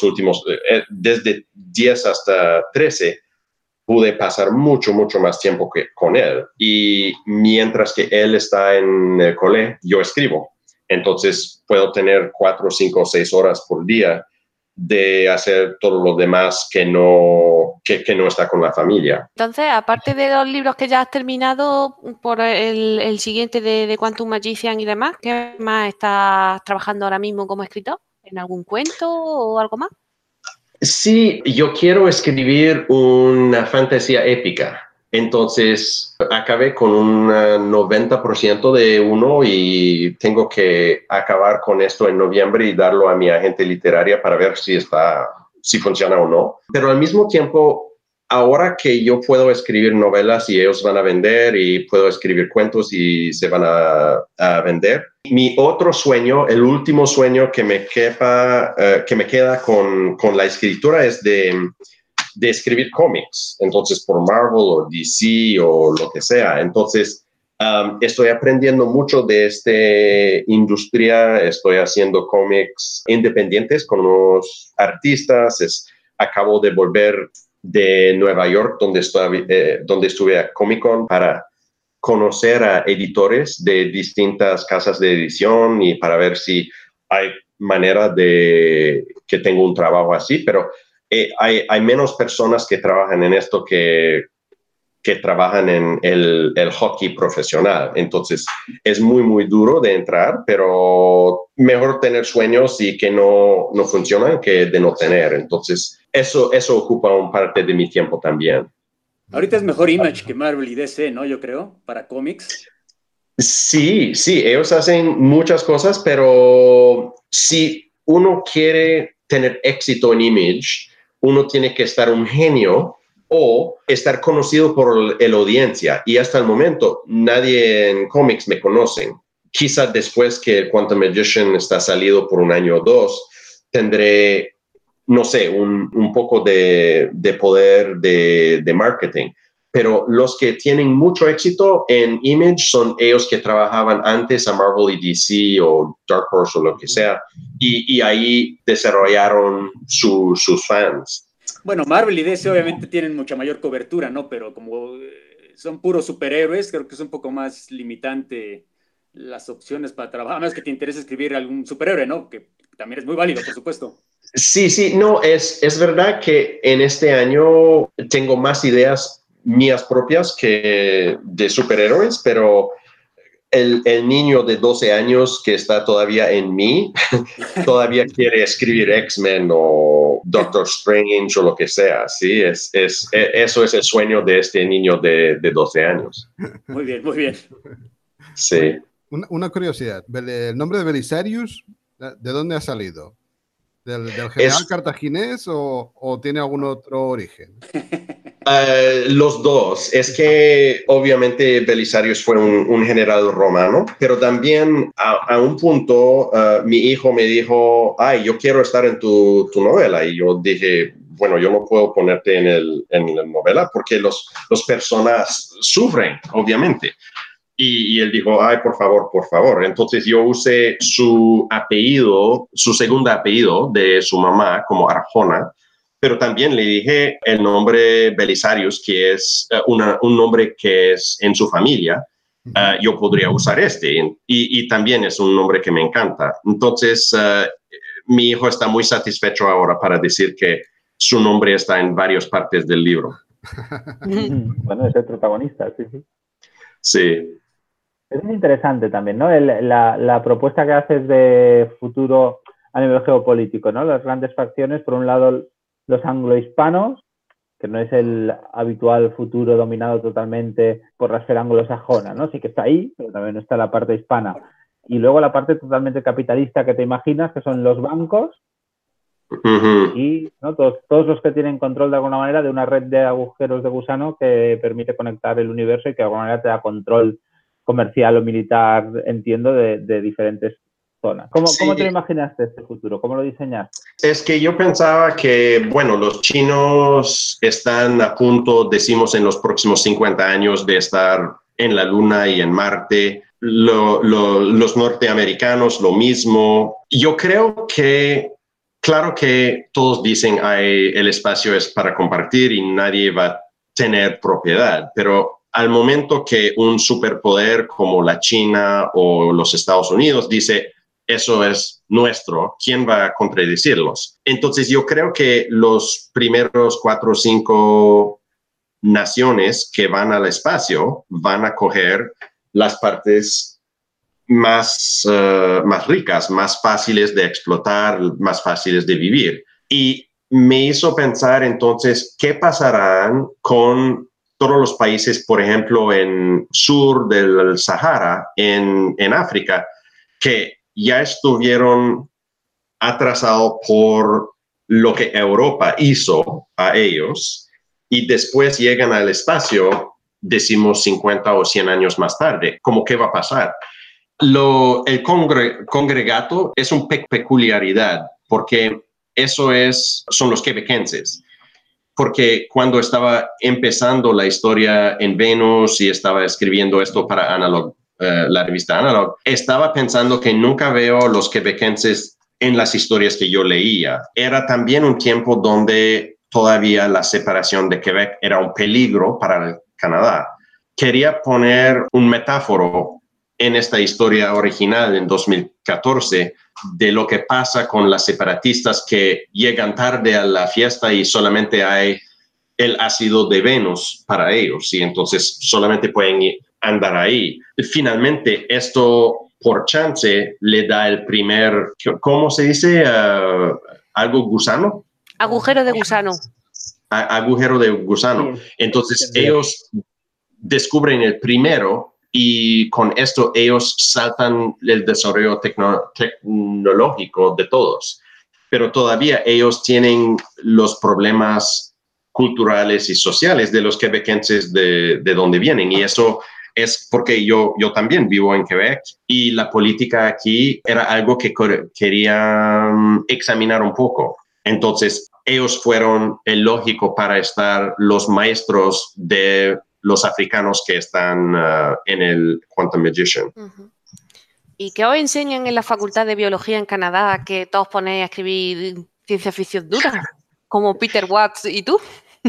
desde 10 hasta 13, pude pasar mucho más tiempo con él. Y mientras que él está en el cole, yo escribo. Entonces, puedo tener 4, 5 o 6 horas por día de hacer todo lo demás que no está con la familia. Entonces, aparte de los libros que ya has terminado, por el siguiente de Quantum Magician y demás, ¿qué más estás trabajando ahora mismo como escritor? ¿En algún cuento o algo más? Sí, yo quiero escribir una fantasía épica. Entonces, acabé con un 90% de uno y tengo que acabar con esto en noviembre y darlo a mi agente literaria para ver si funciona o no. Pero al mismo tiempo, ahora que yo puedo escribir novelas y ellos van a vender y puedo escribir cuentos y se van a vender, mi otro sueño, el último sueño que me queda con la escritura es de escribir cómics, entonces por Marvel o DC o lo que sea. Entonces, estoy aprendiendo mucho de esta industria, estoy haciendo cómics independientes con unos artistas, acabo de volver de Nueva York, donde estuve a Comic Con para conocer a editores de distintas casas de edición y para ver si hay manera de que tenga un trabajo así, pero hay menos personas que trabajan en esto que trabajan en el hockey profesional. Entonces, es muy duro de entrar, pero mejor tener sueños y que no funcionan que de no tener. Entonces, eso ocupa un parte de mi tiempo también. Ahorita es mejor Image que Marvel y DC, ¿no? Yo creo, para cómics. Sí, ellos hacen muchas cosas, pero si uno quiere tener éxito en Image, uno tiene que estar un genio o estar conocido por la audiencia. Y hasta el momento, nadie en cómics me conoce. Quizás después que Quantum Magician está salido por 1 año o 2, tendré, no sé, un poco de poder de marketing. Pero los que tienen mucho éxito en Image son ellos que trabajaban antes a Marvel y DC o Dark Horse o lo que sea, y ahí desarrollaron sus fans. Bueno, Marvel y DC obviamente tienen mucha mayor cobertura, ¿no? Pero como son puros superhéroes, creo que es un poco más limitante las opciones para trabajar, a menos que te interese escribir algún superhéroe, ¿no? Que también es muy válido, por supuesto. Sí, no, es verdad que en este año tengo más ideas mías propias que de superhéroes, pero el niño de 12 años que está todavía en mí, todavía quiere escribir X-Men o Doctor Strange o lo que sea, ¿sí? Eso es el sueño de este niño de 12 años. Muy bien. Sí. Una curiosidad, ¿el nombre de Belisarius, de dónde ha salido? ¿Del general cartaginés o tiene algún otro origen? Los dos. Es que obviamente Belisarius fue un general romano, pero también a un punto mi hijo me dijo, yo quiero estar en tu novela. Y yo dije, bueno, yo no puedo ponerte en la novela porque los personas sufren, obviamente. Y él dijo, ay, por favor, por favor. Entonces yo usé su apellido, su segundo apellido de su mamá como Arjona, pero también le dije el nombre Belisarius, que es un nombre que es en su familia. Yo podría usar este y también es un nombre que me encanta. Entonces, mi hijo está muy satisfecho ahora para decir que su nombre está en varias partes del libro. Bueno, es el protagonista, sí, sí. Sí. Es muy interesante también, ¿no? La propuesta que haces de futuro a nivel geopolítico, ¿no? Las grandes facciones, por un lado, los anglohispanos, que no es el habitual futuro dominado totalmente por la esfera anglosajona, ¿no? Sí que está ahí, pero también está la parte hispana. Y luego la parte totalmente capitalista que te imaginas, que son los bancos y, ¿no? todos los que tienen control de alguna manera de una red de agujeros de gusano que permite conectar el universo y que de alguna manera te da control comercial o militar, entiendo, de diferentes zonas. ¿Cómo te lo imaginaste este futuro? ¿Cómo lo diseñaste? Es que yo pensaba que, bueno, los chinos están a punto, decimos, en los próximos 50 años de estar en la Luna y en Marte. Los norteamericanos, lo mismo. Yo creo que, claro que todos dicen que el espacio es para compartir y nadie va a tener propiedad, pero al momento que un superpoder como la China o los Estados Unidos dice eso es nuestro, ¿quién va a contradecirlos? Entonces yo creo que los primeros 4 o 5 naciones que van al espacio van a coger las partes más ricas, más fáciles de explotar, más fáciles de vivir. Y me hizo pensar entonces, ¿qué pasarán con todos los países, por ejemplo, en sur del Sahara, en África, que ya estuvieron atrasados por lo que Europa hizo a ellos y después llegan al espacio, decimos 50 o 100 años más tarde? ¿Cómo qué va a pasar? El congregato es una peculiaridad porque son los quebequenses. Porque cuando estaba empezando la historia en Venus y estaba escribiendo esto para Analog, la revista Analog, estaba pensando que nunca veo los quebequenses en las historias que yo leía. Era también un tiempo donde todavía la separación de Quebec era un peligro para el Canadá. Quería poner un metáforo en esta historia original en 2014 de lo que pasa con las separatistas que llegan tarde a la fiesta y solamente hay el ácido de Venus para ellos y entonces solamente pueden andar ahí. Finalmente, esto por chance le da el primer, ¿cómo se dice? ¿Algo gusano? Agujero de gusano. Agujero de gusano. Entonces ellos descubren el primero y con esto ellos saltan el desarrollo tecnológico de todos. Pero todavía ellos tienen los problemas culturales y sociales de los quebequenses de donde vienen. Y eso es porque yo también vivo en Quebec y la política aquí era algo que quería examinar un poco. Entonces, ellos fueron el lógico para estar los maestros de los africanos que están en el Quantum Magician. ¿Y qué os enseñan en la Facultad de Biología en Canadá que todos ponéis a escribir ciencia ficción dura? Como Peter Watts y tú.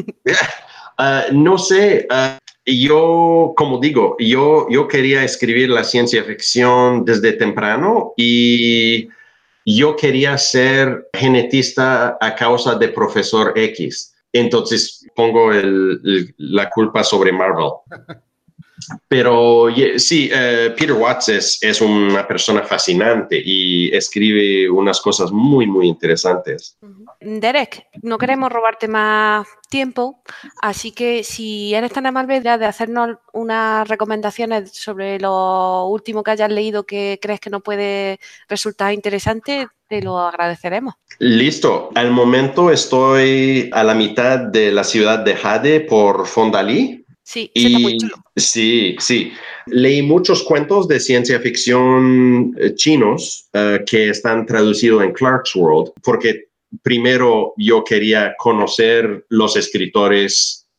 No sé. Yo, como digo, yo quería escribir la ciencia ficción desde temprano y yo quería ser genetista a causa de Profesor X. Entonces pongo la culpa sobre Marvel. Pero sí, Peter Watts es una persona fascinante y escribe unas cosas muy, muy interesantes. Derek, no queremos robarte más tiempo, así que si eres tan amable de hacernos unas recomendaciones sobre lo último que hayas leído que crees que nos puede resultar interesante, te lo agradeceremos. Listo. Al momento estoy a la mitad de la ciudad de Jade por Fondalí. Sí, está muy chulo. Sí. Leí muchos cuentos de ciencia ficción chinos que están traducidos en Clarkesworld, porque primero yo quería conocer los escritores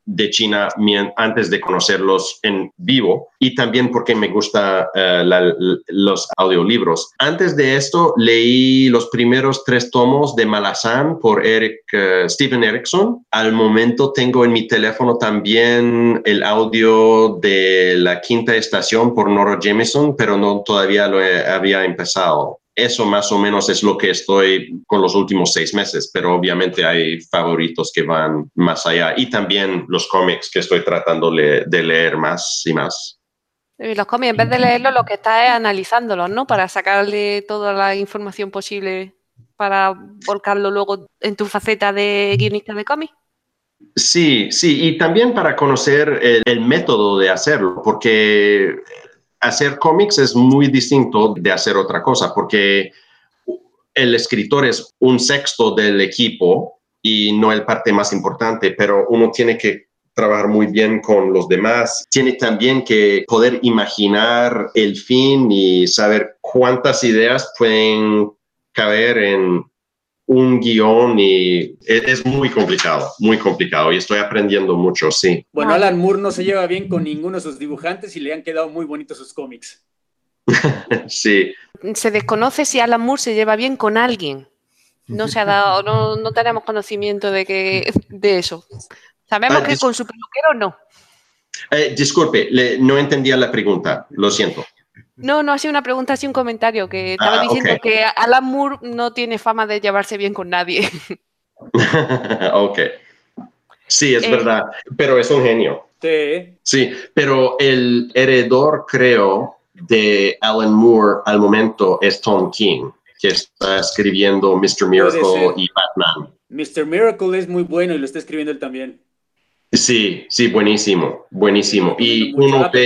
de China antes de conocerlos en vivo, y también porque me gusta los audiolibros. Antes de esto leí los primeros 3 tomos de Malazan por Stephen Erickson. Al momento tengo en mi teléfono también el audio de La Quinta Estación por Nora Jameson, pero no todavía lo había empezado. Eso más o menos es lo que estoy con los últimos 6 meses, pero obviamente hay favoritos que van más allá, y también los cómics que estoy tratando de leer más y más. Y los cómics, en vez de leerlos, lo que estás es analizándolos, ¿no? Para sacarle toda la información posible para volcarlo luego en tu faceta de guionista de cómics. Sí, y también para conocer el método de hacerlo, porque hacer cómics es muy distinto de hacer otra cosa, porque el escritor es 1/6 del equipo y no el parte más importante, pero uno tiene que trabajar muy bien con los demás. Tiene también que poder imaginar el fin y saber cuántas ideas pueden caber en un guión, y es muy complicado y estoy aprendiendo mucho, sí. Bueno, Alan Moore no se lleva bien con ninguno de sus dibujantes y le han quedado muy bonitos sus cómics. Sí. Se desconoce si Alan Moore se lleva bien con alguien. No se ha dado, no tenemos conocimiento de eso. Sabemos que con su peluquero no. Disculpe, no entendía la pregunta, lo siento. No ha sido una pregunta, ha sido un comentario que estaba diciendo que Alan Moore no tiene fama de llevarse bien con nadie. Ok. Sí, es verdad, pero es un genio. Sí, pero el heredor, creo, de Alan Moore al momento es Tom King, que está escribiendo Mr. Miracle y Batman. Mr. Miracle es muy bueno y lo está escribiendo él también. Sí, buenísimo. Y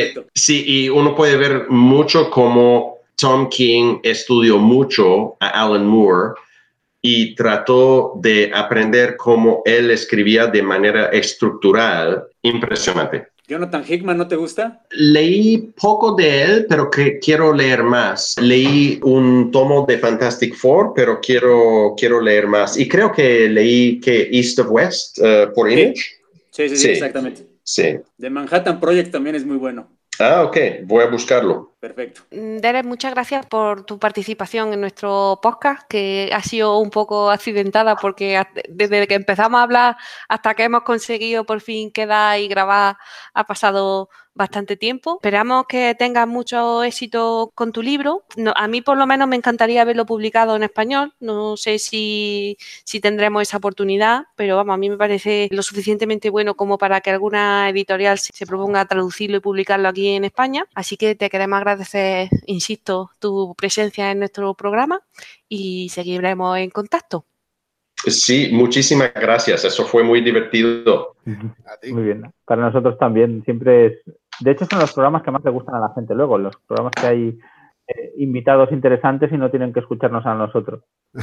uno puede ver mucho cómo Tom King estudió mucho a Alan Moore y trató de aprender cómo él escribía de manera estructural. Impresionante. ¿Jonathan Hickman no te gusta? Leí poco de él, pero quiero leer más. Leí un tomo de Fantastic Four, pero quiero leer más. Y creo que leí East of West por Image. Sí, exactamente. Sí. The Manhattan Project también es muy bueno. Ok, voy a buscarlo. Perfecto. Derek, muchas gracias por tu participación en nuestro podcast, que ha sido un poco accidentada porque desde que empezamos a hablar hasta que hemos conseguido por fin quedar y grabar ha pasado bastante tiempo. Esperamos que tengas mucho éxito con tu libro. A mí por lo menos me encantaría verlo publicado en español. No sé si tendremos esa oportunidad, pero vamos, a mí me parece lo suficientemente bueno como para que alguna editorial se proponga traducirlo y publicarlo aquí en España. Así que te queremos agradecer, insisto, tu presencia en nuestro programa y seguiremos en contacto. Sí, muchísimas gracias. Eso fue muy divertido. Muy bien. Para nosotros también siempre es... De hecho, son los programas que más le gustan a la gente luego, los programas que hay invitados interesantes y no tienen que escucharnos a nosotros.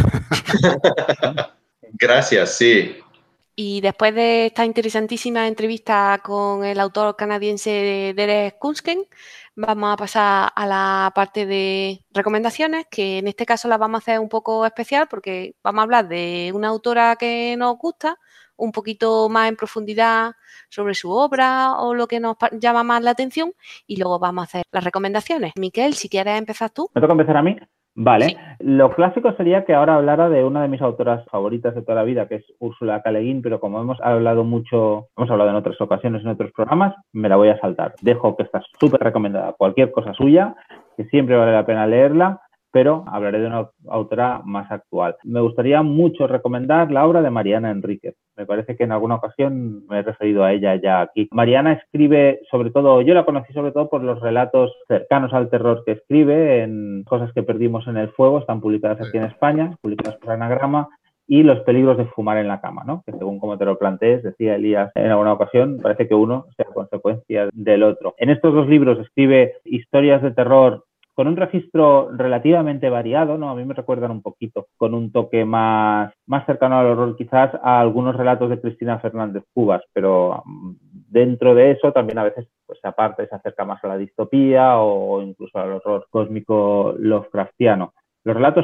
Gracias, sí. Y después de esta interesantísima entrevista con el autor canadiense Derek Kunsken, vamos a pasar a la parte de recomendaciones, que en este caso las vamos a hacer un poco especial porque vamos a hablar de una autora que nos gusta, un poquito más en profundidad sobre su obra o lo que nos llama más la atención, y luego vamos a hacer las recomendaciones. Miquel, si quieres empezar tú. ¿Me toca empezar a mí? Vale. Sí. Lo clásico sería que ahora hablara de una de mis autoras favoritas de toda la vida, que es Ursula K. Le Guin, pero como hemos hablado en otras ocasiones, en otros programas, me la voy a saltar. Dejo que está súper recomendada cualquier cosa suya, que siempre vale la pena leerla, pero hablaré de una autora más actual. Me gustaría mucho recomendar la obra de Mariana Enríquez. Me parece que en alguna ocasión me he referido a ella ya aquí. Mariana escribe sobre todo, yo la conocí sobre todo por los relatos cercanos al terror que escribe en Cosas que perdimos en el fuego, están publicadas aquí en España, publicadas por Anagrama, y Los peligros de fumar en la cama, ¿no? Que según como te lo plantees, decía Elías en alguna ocasión, parece que uno sea consecuencia del otro. En estos 2 libros escribe historias de terror con un registro relativamente variado, ¿no? A mí me recuerdan un poquito, con un toque más cercano al horror quizás a algunos relatos de Cristina Fernández Cubas, pero dentro de eso también a veces pues se aparta y se acerca más a la distopía o incluso al horror cósmico Lovecraftiano. Los relatos son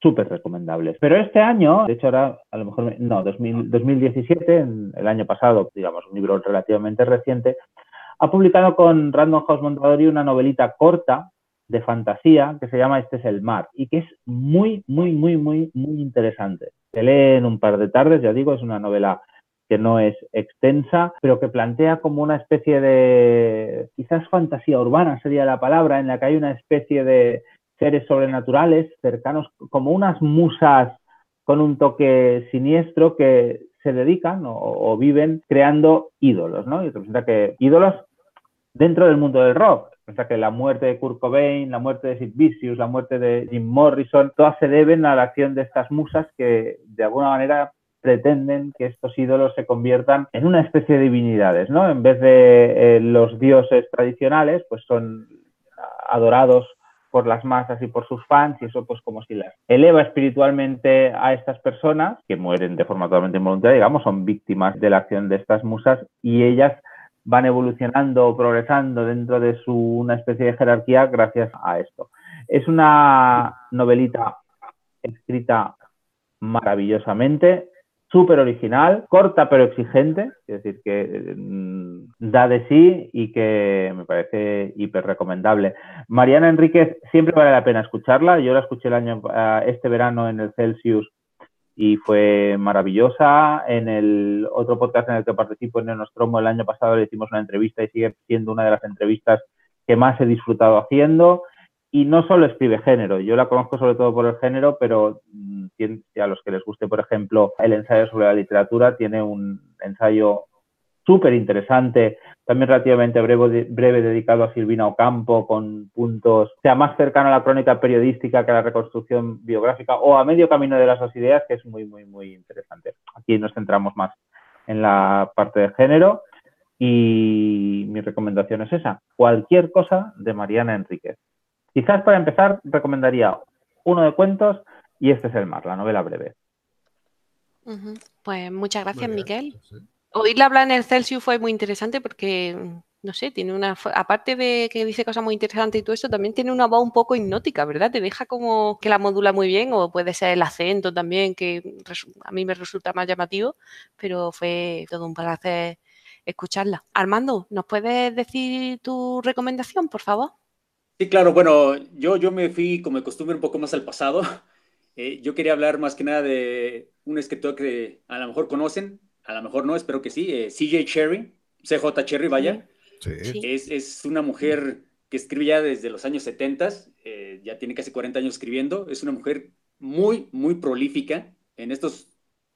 súper recomendables. Pero este año, de hecho ahora a lo mejor, no, 2017, el año pasado, digamos, un libro relativamente reciente, ha publicado con Random House Mondadori una novelita corta de fantasía que se llama Este es el mar y que es muy, muy, muy, muy, muy interesante. Se lee en un par de tardes, ya digo, es una novela que no es extensa, pero que plantea como una especie de, quizás fantasía urbana sería la palabra, en la que hay una especie de seres sobrenaturales cercanos, como unas musas con un toque siniestro que se dedican o viven creando ídolos, ¿no? Y representa que ídolos dentro del mundo del rock. Representa que la muerte de Kurt Cobain, la muerte de Sid Vicious, la muerte de Jim Morrison, todas se deben a la acción de estas musas que de alguna manera pretenden que estos ídolos se conviertan en una especie de divinidades, ¿no? En vez de los dioses tradicionales, pues son adorados por las masas y por sus fans, y eso pues como si las eleva espiritualmente a estas personas que mueren de forma totalmente involuntaria, digamos, son víctimas de la acción de estas musas y ellas van evolucionando o progresando dentro de una especie de jerarquía gracias a esto. Es una novelita escrita maravillosamente, súper original, corta pero exigente, es decir, que da de sí y que me parece hiper recomendable. Mariana Enríquez, siempre vale la pena escucharla. Yo la escuché este verano en el Celsius y fue maravillosa. En el otro podcast en el que participo, en el Nostromo, el año pasado le hicimos una entrevista y sigue siendo una de las entrevistas que más he disfrutado haciendo. Y no solo escribe género, yo la conozco sobre todo por el género, pero a los que les guste, por ejemplo, el ensayo sobre la literatura, tiene un ensayo súper interesante, también relativamente breve, dedicado a Silvina Ocampo, con puntos, o sea, más cercano a la crónica periodística que a la reconstrucción biográfica, o a medio camino de las dos ideas, que es muy, muy, muy interesante. Aquí nos centramos más en la parte de género y mi recomendación es esa, cualquier cosa de Mariana Enríquez. Quizás para empezar recomendaría uno de cuentos y Este es el mar, la novela breve. Pues muchas gracias, Miquel. Sí. Oírla hablar en el Celsius fue muy interesante porque, no sé, tiene aparte de que dice cosas muy interesantes y todo eso, también tiene una voz un poco hipnótica, ¿verdad? Te deja como que la modula muy bien, o puede ser el acento también, que a mí me resulta más llamativo, pero fue todo un placer escucharla. Armando, ¿nos puedes decir tu recomendación, por favor? Sí, claro, bueno, yo me fui como de costumbre un poco más al pasado. Yo quería hablar más que nada de un escritor que a lo mejor conocen, a lo mejor no, espero que sí, CJ Cherry, CJ Cherry, vaya. Sí. Es una mujer que escribe ya desde los años 70, ya tiene casi 40 años escribiendo, es una mujer muy, muy prolífica. En estos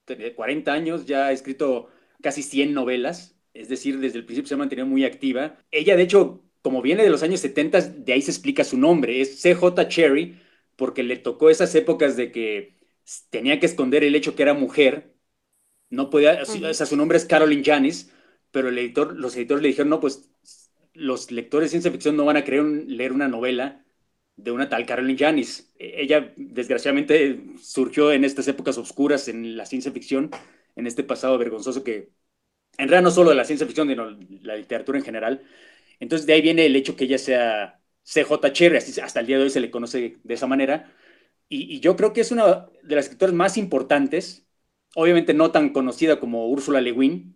40 años ya ha escrito casi 100 novelas, es decir, desde el principio se ha mantenido muy activa. Ella, de hecho, como viene de los años 70, de ahí se explica su nombre, es CJ Cherry, porque le tocó esas épocas de que tenía que esconder el hecho que era mujer, no podía, o sea, su nombre es Caroline Janis, pero los editores le dijeron, no, pues los lectores de ciencia ficción no van a querer leer una novela de una tal Caroline Janis. Ella, desgraciadamente, surgió en estas épocas oscuras en la ciencia ficción, en este pasado vergonzoso que, en realidad, no solo de la ciencia ficción, sino la literatura en general. Entonces, de ahí viene el hecho que ella sea CJ Cherry, así hasta el día de hoy se le conoce de esa manera. Y yo creo que es una de las escritoras más importantes, obviamente no tan conocida como Ursula Le Guin,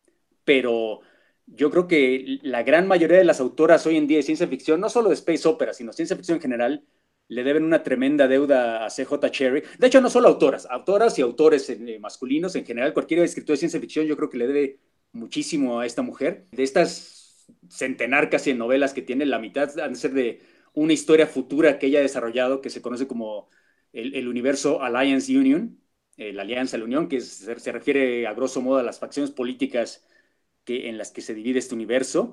pero yo creo que la gran mayoría de las autoras hoy en día de ciencia ficción, no solo de space opera, sino ciencia ficción en general, le deben una tremenda deuda a CJ Cherry. De hecho, no solo autoras y autores masculinos, en general, cualquier escritor de ciencia ficción yo creo que le debe muchísimo a esta mujer. De estas centenar casi de novelas que tiene, la mitad han de ser de una historia futura que ella ha desarrollado, que se conoce como el universo Alliance Union, la Alianza de la Unión, que se refiere a grosso modo a las facciones políticas en las que se divide este universo.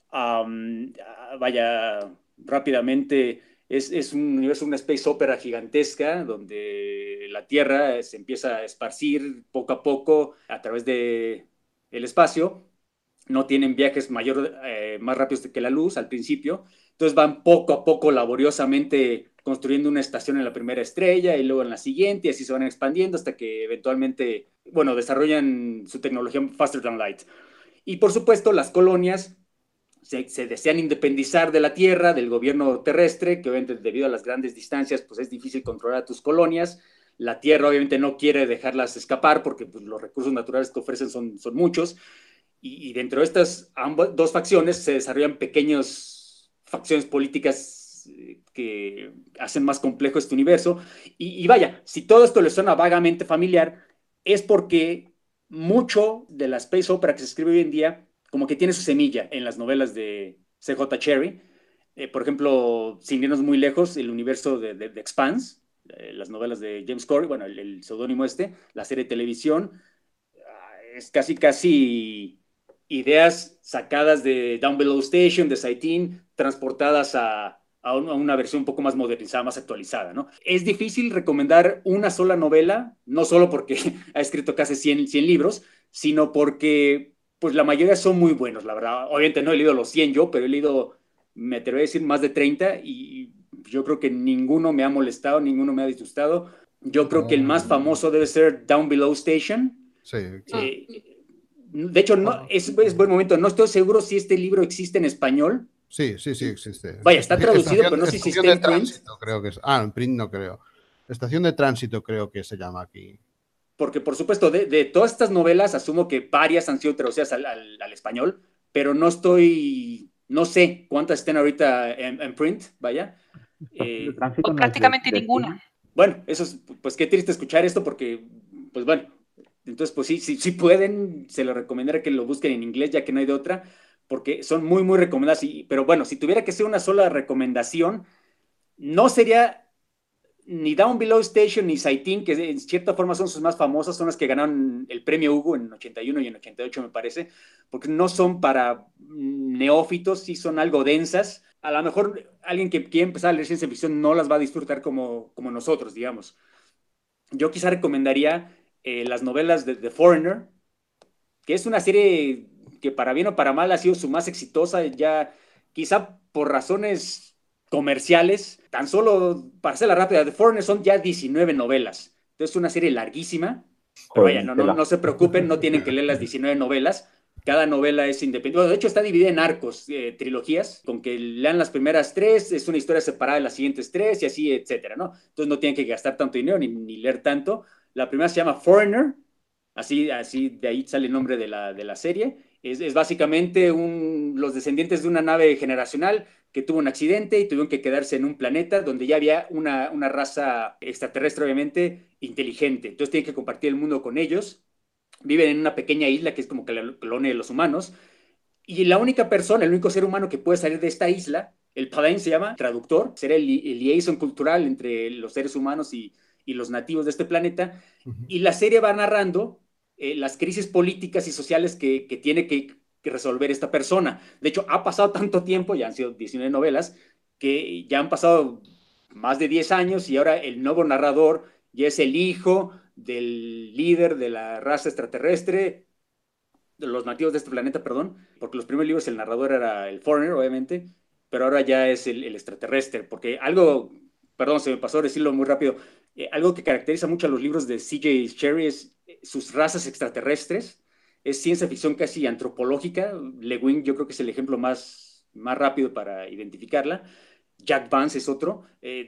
Vaya, rápidamente, es un universo, una space opera gigantesca, donde la Tierra se empieza a esparcir poco a poco a través del espacio. No tienen viajes más rápidos que la luz al principio, entonces van poco a poco laboriosamente construyendo una estación en la primera estrella y luego en la siguiente, y así se van expandiendo hasta que eventualmente, bueno, desarrollan su tecnología faster than light. Y por supuesto, las colonias se desean independizar de la Tierra, del gobierno terrestre, que obviamente debido a las grandes distancias, pues es difícil controlar a tus colonias. La Tierra obviamente no quiere dejarlas escapar porque pues, los recursos naturales que ofrecen son muchos. Y dentro de estas dos facciones se desarrollan pequeñas facciones políticas que hacen más complejo este universo. Y vaya, si todo esto le suena vagamente familiar, es porque mucho de la space opera que se escribe hoy en día como que tiene su semilla en las novelas de C.J. Cherryh. Por ejemplo, sin irnos muy lejos, el universo de Expanse, las novelas de James Corey, bueno, el seudónimo la serie de televisión, es casi ideas sacadas de Down Below Station, de Satin, transportadas a una versión un poco más modernizada, más actualizada, ¿no? Es difícil recomendar una sola novela, no solo porque ha escrito casi 100 libros, sino porque pues la mayoría son muy buenos, la verdad. Obviamente no he leído los 100 yo, pero he leído, me atrevo a decir, más de 30 y yo creo que ninguno me ha molestado, ninguno me ha disgustado. Yo creo que el más famoso debe ser Down Below Station. Sí. De hecho, no, es buen momento. No estoy seguro si este libro existe en español. Sí, existe. Vaya, está traducido, pero no sé si está en print. Creo que es. En print no creo. Estación de tránsito creo que se llama aquí. Porque, por supuesto, de todas estas novelas, asumo que varias han sido traducidas al español, pero no sé cuántas estén ahorita en print, vaya. Pues prácticamente ninguna. Bueno, eso es, pues qué triste escuchar esto porque, pues bueno, entonces pues sí pueden, se lo recomendaría que lo busquen en inglés ya que no hay de otra, porque son muy, muy recomendadas. Pero bueno, si tuviera que ser una sola recomendación, no sería ni Down Below Station ni Satin, que en cierta forma son sus más famosas, son las que ganaron el premio Hugo en 81 y en 88 me parece, porque no son para neófitos, sí son algo densas. A lo mejor alguien que quiere empezar a leer ciencia ficción no las va a disfrutar como nosotros, digamos. Yo quizá recomendaría las novelas de The Foreigner, que es una serie que para bien o para mal ha sido su más exitosa, ya quizá por razones comerciales. Tan solo, para hacerla rápida, The Foreigner son ya 19 novelas. Entonces es una serie larguísima. Pero vaya, no se preocupen, no tienen que leer las 19 novelas. Cada novela es independiente. Bueno, de hecho, está dividida en arcos, trilogías. Con que lean las primeras 3, es una historia separada de las siguientes 3 y así, etcétera, ¿no? Entonces no tienen que gastar tanto dinero ni leer tanto. La primera se llama Foreigner. Así de ahí sale el nombre de la serie. Es básicamente los descendientes de una nave generacional que tuvo un accidente y tuvieron que quedarse en un planeta donde ya había una raza extraterrestre, obviamente, inteligente. Entonces tienen que compartir el mundo con ellos. Viven en una pequeña isla que es como que la colonia de los humanos. Y la única persona, el único ser humano que puede salir de esta isla, el Paladín se llama, traductor, será el liaison cultural entre los seres humanos y los nativos de este planeta. Y la serie va narrando las crisis políticas y sociales que tiene que resolver esta persona. De hecho, ha pasado tanto tiempo, ya han sido 19 novelas, que ya han pasado más de 10 años y ahora el nuevo narrador ya es el hijo del líder de la raza extraterrestre, de los nativos de este planeta, perdón, porque los primeros libros el narrador era el Foreigner, obviamente, pero ahora ya es el extraterrestre, porque algo, perdón, se me pasó a decirlo muy rápido, algo que caracteriza mucho a los libros de C.J. Cherryh es sus razas extraterrestres, es ciencia ficción casi antropológica. Le Guin yo creo que es el ejemplo más rápido para identificarla. Jack Vance es otro.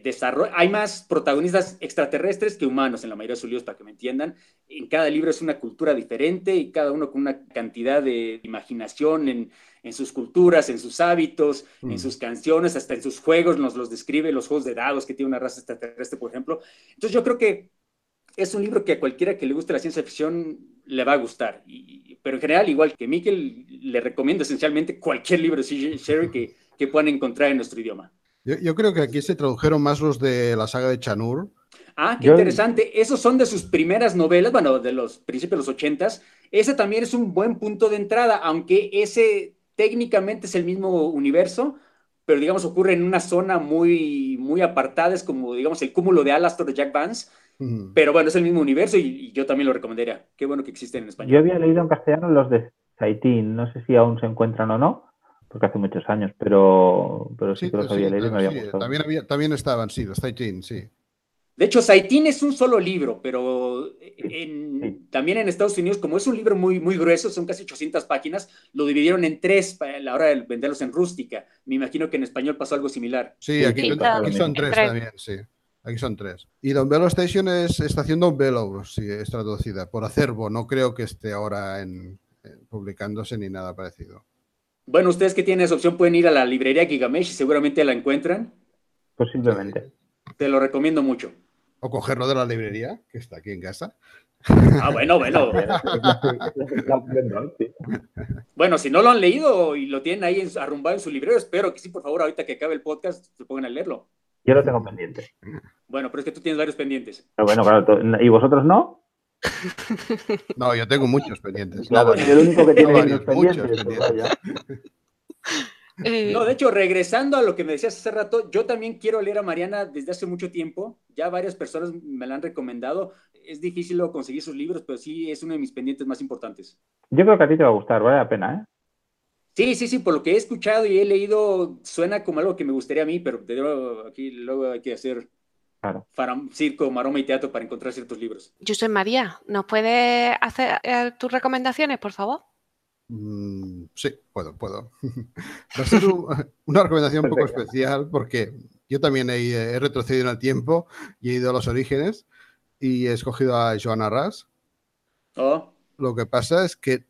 Hay más protagonistas extraterrestres que humanos en la mayoría de sus libros, para que me entiendan. En cada libro es una cultura diferente y cada uno con una cantidad de imaginación en sus culturas, en sus hábitos, en sus canciones, hasta en sus juegos, nos los describe, los juegos de dados que tiene una raza extraterrestre, por ejemplo. Entonces yo creo que es un libro que a cualquiera que le guste la ciencia ficción le va a gustar. Pero en general, igual que Miquel, le recomiendo esencialmente cualquier libro de C.J. Cherryh que puedan encontrar en nuestro idioma. Yo creo que aquí se tradujeron más los de la saga de Chanur. Qué interesante. Esos son de sus primeras novelas, bueno, de los principios de los 80s. Ese también es un buen punto de entrada, aunque ese técnicamente es el mismo universo, pero digamos ocurre en una zona muy, muy apartada, es como, digamos, el cúmulo de Alastor de Jack Vance. Pero bueno, es el mismo universo y yo también lo recomendaría. Qué bueno que existen en español. Yo había leído en castellano los de Satin, no sé si aún se encuentran o no, porque hace muchos años, pero sí que los había leído y me había gustado. También estaban, sí, los Satin, sí. De hecho, Saitín es un solo libro, pero Sí. también en Estados Unidos, como es un libro muy, muy grueso, son casi 800 páginas, lo dividieron en 3 a la hora de venderlos en rústica. Me imagino que en español pasó algo similar. Sí, Sí, Sí, pasa lo aquí son mismo. en 3 tres. también, sí. Aquí son 3. Y Don Velo Station está haciendo un Velo, sí, es traducida por Acervo. No creo que esté ahora publicándose ni nada parecido. Bueno, ustedes que tienen esa opción pueden ir a la librería Gigamesh y seguramente la encuentran. Posiblemente. Sí. Te lo recomiendo mucho. O cogerlo de la librería, que está aquí en casa. Ah, bueno. Es la opción, ¿no? Sí. Bueno, si no lo han leído y lo tienen ahí arrumbado en su librero, espero que sí, por favor, ahorita que acabe el podcast, se pongan a leerlo. Yo lo tengo pendiente. Bueno, pero es que tú tienes varios pendientes. Pero bueno, claro, ¿y vosotros no? No, yo tengo muchos pendientes. Claro, No soy el único que varios, tiene no menos varios, muchos pendientes. Pues pendientes. Eh, No, de hecho, regresando a lo que me decías hace rato, yo también quiero leer a Mariana desde hace mucho tiempo. Ya varias personas me la han recomendado. Es difícil luego conseguir sus libros, pero sí es uno de mis pendientes más importantes. Yo creo que a ti te va a gustar, vale la pena, ¿eh? Sí, por lo que he escuchado y he leído, suena como algo que me gustaría a mí, pero aquí luego hay que hacer Claro. circo, maroma y teatro para encontrar ciertos libros. Yo soy María. ¿Nos puedes hacer tus recomendaciones, por favor? Sí, puedo. Va a ser una recomendación un poco especial porque yo también he retrocedido en el tiempo y he ido a los orígenes y he escogido a Joanna Russ. Oh, Lo que pasa es que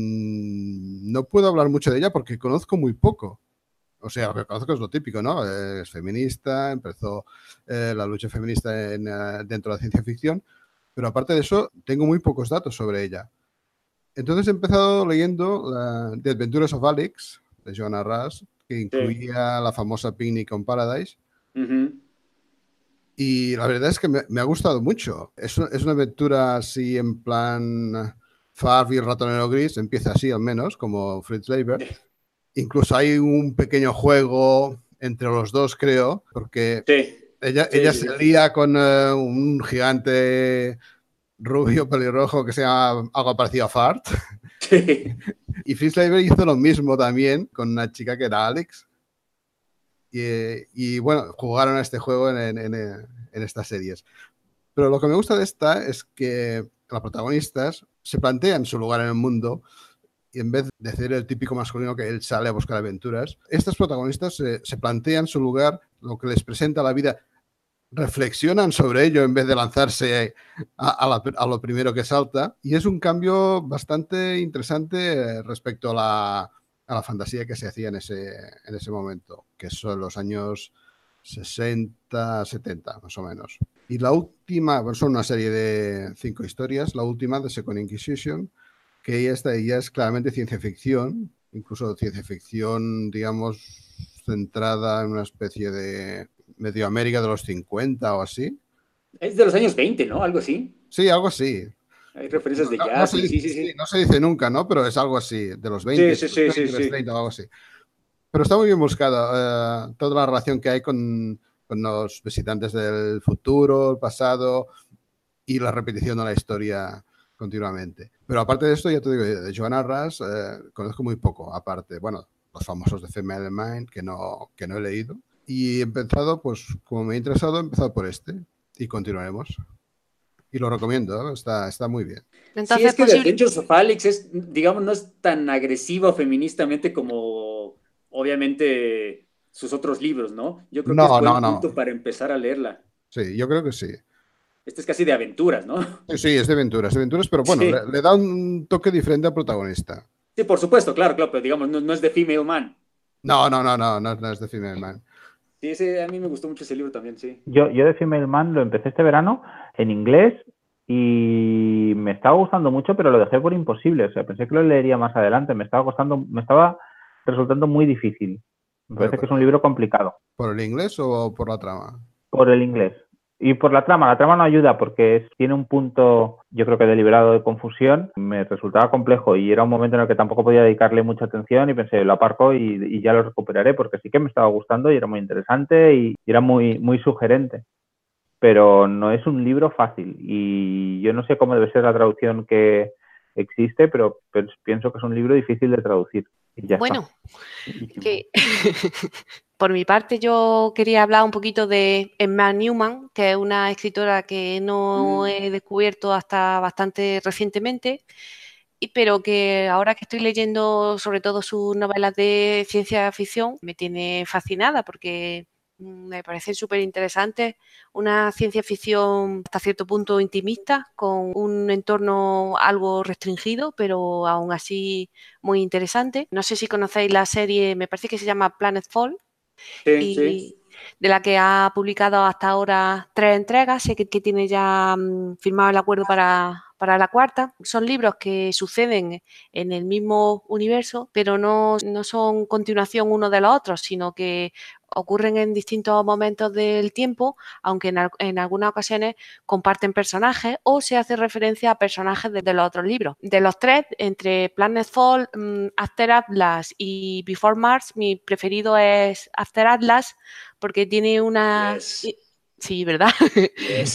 no puedo hablar mucho de ella porque conozco muy poco. O sea, lo que conozco es lo típico, ¿no? Es feminista, empezó la lucha feminista dentro de la ciencia ficción, pero aparte de eso, tengo muy pocos datos sobre ella. Entonces he empezado leyendo The Adventures of Alex, de Joanna Russ, que incluía la famosa Picnic on Paradise. uh-huh. Y la verdad es que me ha gustado mucho. Es una aventura así en plan Farb y el ratonero gris, empieza así al menos, como Fritz Leiber. Incluso hay un pequeño juego entre los dos, creo, porque ella se lía con un gigante rubio pelirrojo que se llama algo parecido a Fart. Sí. Y Fritz Leiber hizo lo mismo también con una chica que era Alex. Y bueno, jugaron a este juego en estas series. Pero lo que me gusta de esta es que las protagonistas se plantean su lugar en el mundo y en vez de ser el típico masculino que él sale a buscar aventuras, estas protagonistas se plantean su lugar, lo que les presenta la vida, reflexionan sobre ello en vez de lanzarse a lo primero que salta. Y es un cambio bastante interesante respecto a la fantasía que se hacía en ese momento, que son los años 60, 70, más o menos. Y la última, bueno, son una serie de 5 historias, la última de Second Inquisition, que ya es claramente ciencia ficción, incluso ciencia ficción, digamos, centrada en una especie de Medioamérica de los 50 o así. Es de los años 20, ¿no? Algo así. Sí, algo así. Hay referencias de No jazz, se dice, sí. no se dice nunca, ¿no? Pero es algo así, de los 20, Sí. 30 o algo así. Pero está muy bien buscada toda la relación que hay con los visitantes del futuro, el pasado y la repetición de la historia continuamente. Pero aparte de esto, ya te digo, de Joanna Russ conozco muy poco, aparte, bueno, los famosos de Female Mind, que no he leído. Y he empezado, pues, como me he interesado, he empezado por este y continuaremos. Y lo recomiendo, está muy bien. Entonces, sí, es que The Adventures of Alex es, digamos, no es tan agresivo feministamente como, obviamente, sus otros libros, ¿no? Yo creo que es buen punto para empezar a leerla. Sí, yo creo que sí. Este es casi de aventuras, ¿no? Sí, es de aventuras, pero bueno, sí. le da un toque diferente al protagonista. Sí, por supuesto, claro, pero digamos, no es de Female Man. No es de Female Man. Sí, a mí me gustó mucho ese libro también, sí. Yo de Female Man lo empecé este verano en inglés y me estaba gustando mucho, pero lo dejé por imposible. O sea, pensé que lo leería más adelante. Me estaba resultando muy difícil. Me parece que es un libro complicado. ¿Por el inglés o por la trama? Por el inglés. Y por la trama no ayuda porque tiene un punto, yo creo que deliberado de confusión. Me resultaba complejo y era un momento en el que tampoco podía dedicarle mucha atención y pensé, lo aparco y ya lo recuperaré porque sí que me estaba gustando y era muy interesante y era muy, muy sugerente. Pero no es un libro fácil y yo no sé cómo debe ser la traducción que existe, pero pienso que es un libro difícil de traducir. Y ya Bueno, está. que por mi parte yo quería hablar un poquito de Emma Newman, que es una escritora que no he descubierto hasta bastante recientemente, pero que ahora que estoy leyendo sobre todo sus novelas de ciencia ficción me tiene fascinada porque me parecen súper interesantes. Una ciencia ficción hasta cierto punto intimista, con un entorno algo restringido, pero aún así muy interesante. No sé si conocéis la serie, me parece que se llama Planetfall, Sí, sí. y de la que ha publicado hasta ahora 3 entregas. Sé que tiene ya firmado el acuerdo para la cuarta. Son libros que suceden en el mismo universo, pero no son continuación uno de los otros, sino que ocurren en distintos momentos del tiempo, aunque en algunas ocasiones comparten personajes o se hace referencia a personajes de los otros libros. De los 3, entre Planetfall, After Atlas y Before Mars, mi preferido es After Atlas porque tiene una... Yes. Sí, ¿verdad? Yes.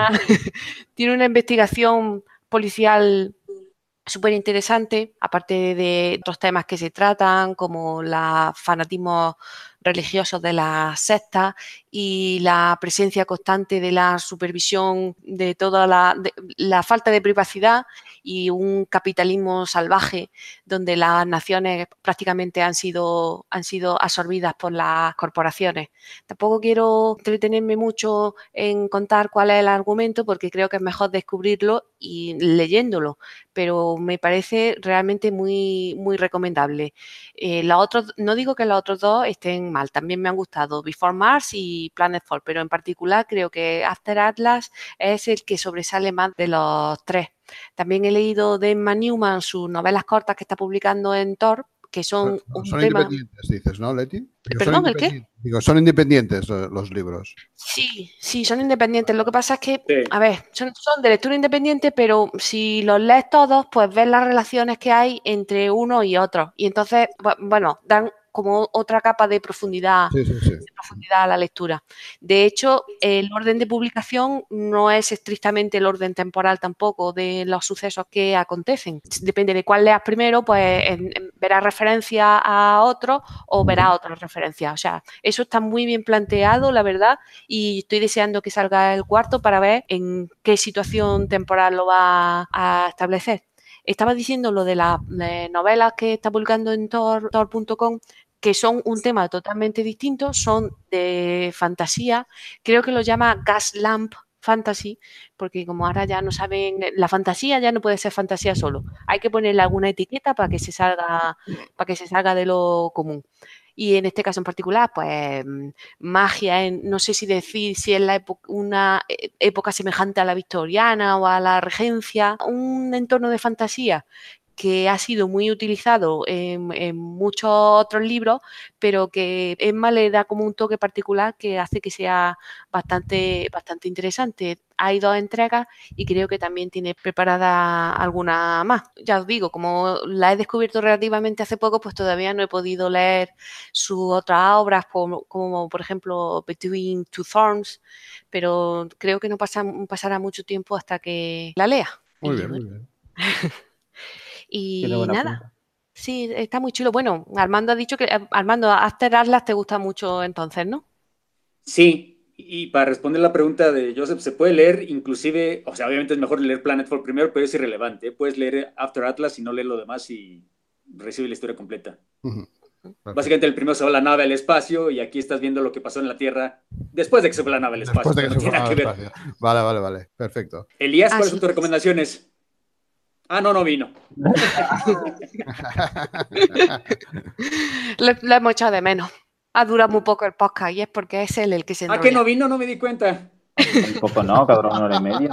Tiene una investigación policial súper interesante, aparte de otros temas que se tratan, como los fanatismos religiosos de las sectas y la presencia constante de la supervisión de toda la falta de privacidad y un capitalismo salvaje donde las naciones prácticamente han sido absorbidas por las corporaciones. Tampoco quiero entretenerme mucho en contar cuál es el argumento porque creo que es mejor descubrirlo y leyéndolo, pero me parece realmente muy, muy recomendable. No digo que los otros dos estén mal, también me han gustado Before Mars y Planetfall, pero en particular creo que After Atlas es el que sobresale más de los 3. También he leído de Emma Newman sus novelas cortas que está publicando en Tor, que son un Son tema... independientes, dices, ¿no, Leti? ¿Perdón, el qué? Digo, son independientes los libros. Sí, son independientes. Lo que pasa es que, Sí. a ver, son de lectura independiente, pero si los lees todos, pues ves las relaciones que hay entre uno y otro. Y entonces, bueno, dan como otra capa de profundidad, Sí. a la lectura. De hecho, el orden de publicación no es estrictamente el orden temporal tampoco de los sucesos que acontecen. Depende de cuál leas primero, pues verás referencia a otro o verás otras referencias. O sea, eso está muy bien planteado, la verdad, y estoy deseando que salga el cuarto para ver en qué situación temporal lo va a establecer. Estaba diciendo lo de las novelas que está publicando en tor.com, que son un tema totalmente distinto, son de fantasía, creo que lo llama Gaslamp Fantasy, porque como ahora ya no saben, la fantasía ya no puede ser fantasía solo, hay que ponerle alguna etiqueta para que se salga de lo común. Y en este caso en particular, pues magia, no sé si decir si es una época semejante a la victoriana o a la regencia, un entorno de fantasía que ha sido muy utilizado en muchos otros libros, pero que Emma le da como un toque particular que hace que sea bastante interesante. Hay 2 entregas y creo que también tiene preparada alguna más. Ya os digo, como la he descubierto relativamente hace poco, pues todavía no he podido leer sus otras obras, como por ejemplo Between Two Thorns, pero creo que no pasará mucho tiempo hasta que la lea. Muy bien. Tiene Y buena nada, pinta. sí, está muy chulo. Bueno, Armando ha dicho que, Armando, After Atlas te gusta mucho entonces, ¿no? Sí, y para responder la pregunta de Joseph, se puede leer inclusive, o sea, obviamente es mejor leer Planetfall primero, pero es irrelevante. Puedes leer After Atlas y no leer lo demás y recibe la historia completa. Básicamente el primero se va la nave al espacio y aquí estás viendo lo que pasó en la Tierra después de que se fue la nave al espacio. Después de que No se fue tiene nada que ver. espacio. Vale. Perfecto. Elías, ¿cuáles son sí. tus recomendaciones? Ah, no vino. Lo hemos echado de menos. Ha durado muy poco el podcast y es porque es él el que se Ah, que enrolla. no vino, no me di cuenta. Tampoco no, cabrón, 1 hora y media.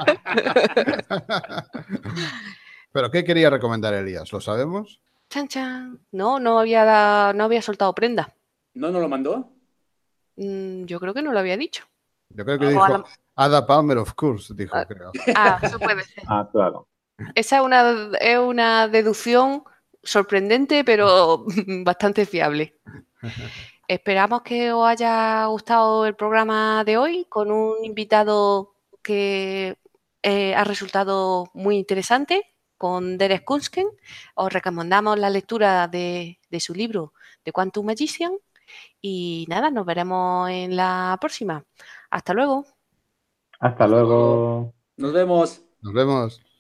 ¿Pero qué quería recomendar Elías? ¿Lo sabemos? Chan, chan. No había soltado prenda. ¿No lo mandó? Yo creo que no lo había dicho. Yo creo que Ah, dijo bueno. Ada Palmer, of course, dijo, creo. Eso puede ser. Ah, claro. Esa es una deducción sorprendente, pero bastante fiable. Esperamos que os haya gustado el programa de hoy con un invitado que ha resultado muy interesante con Derek Kunsken. Os recomendamos la lectura de su libro The Quantum Magician. Y nada, nos veremos en la próxima. Hasta luego. Hasta luego. Nos vemos. Nos vemos.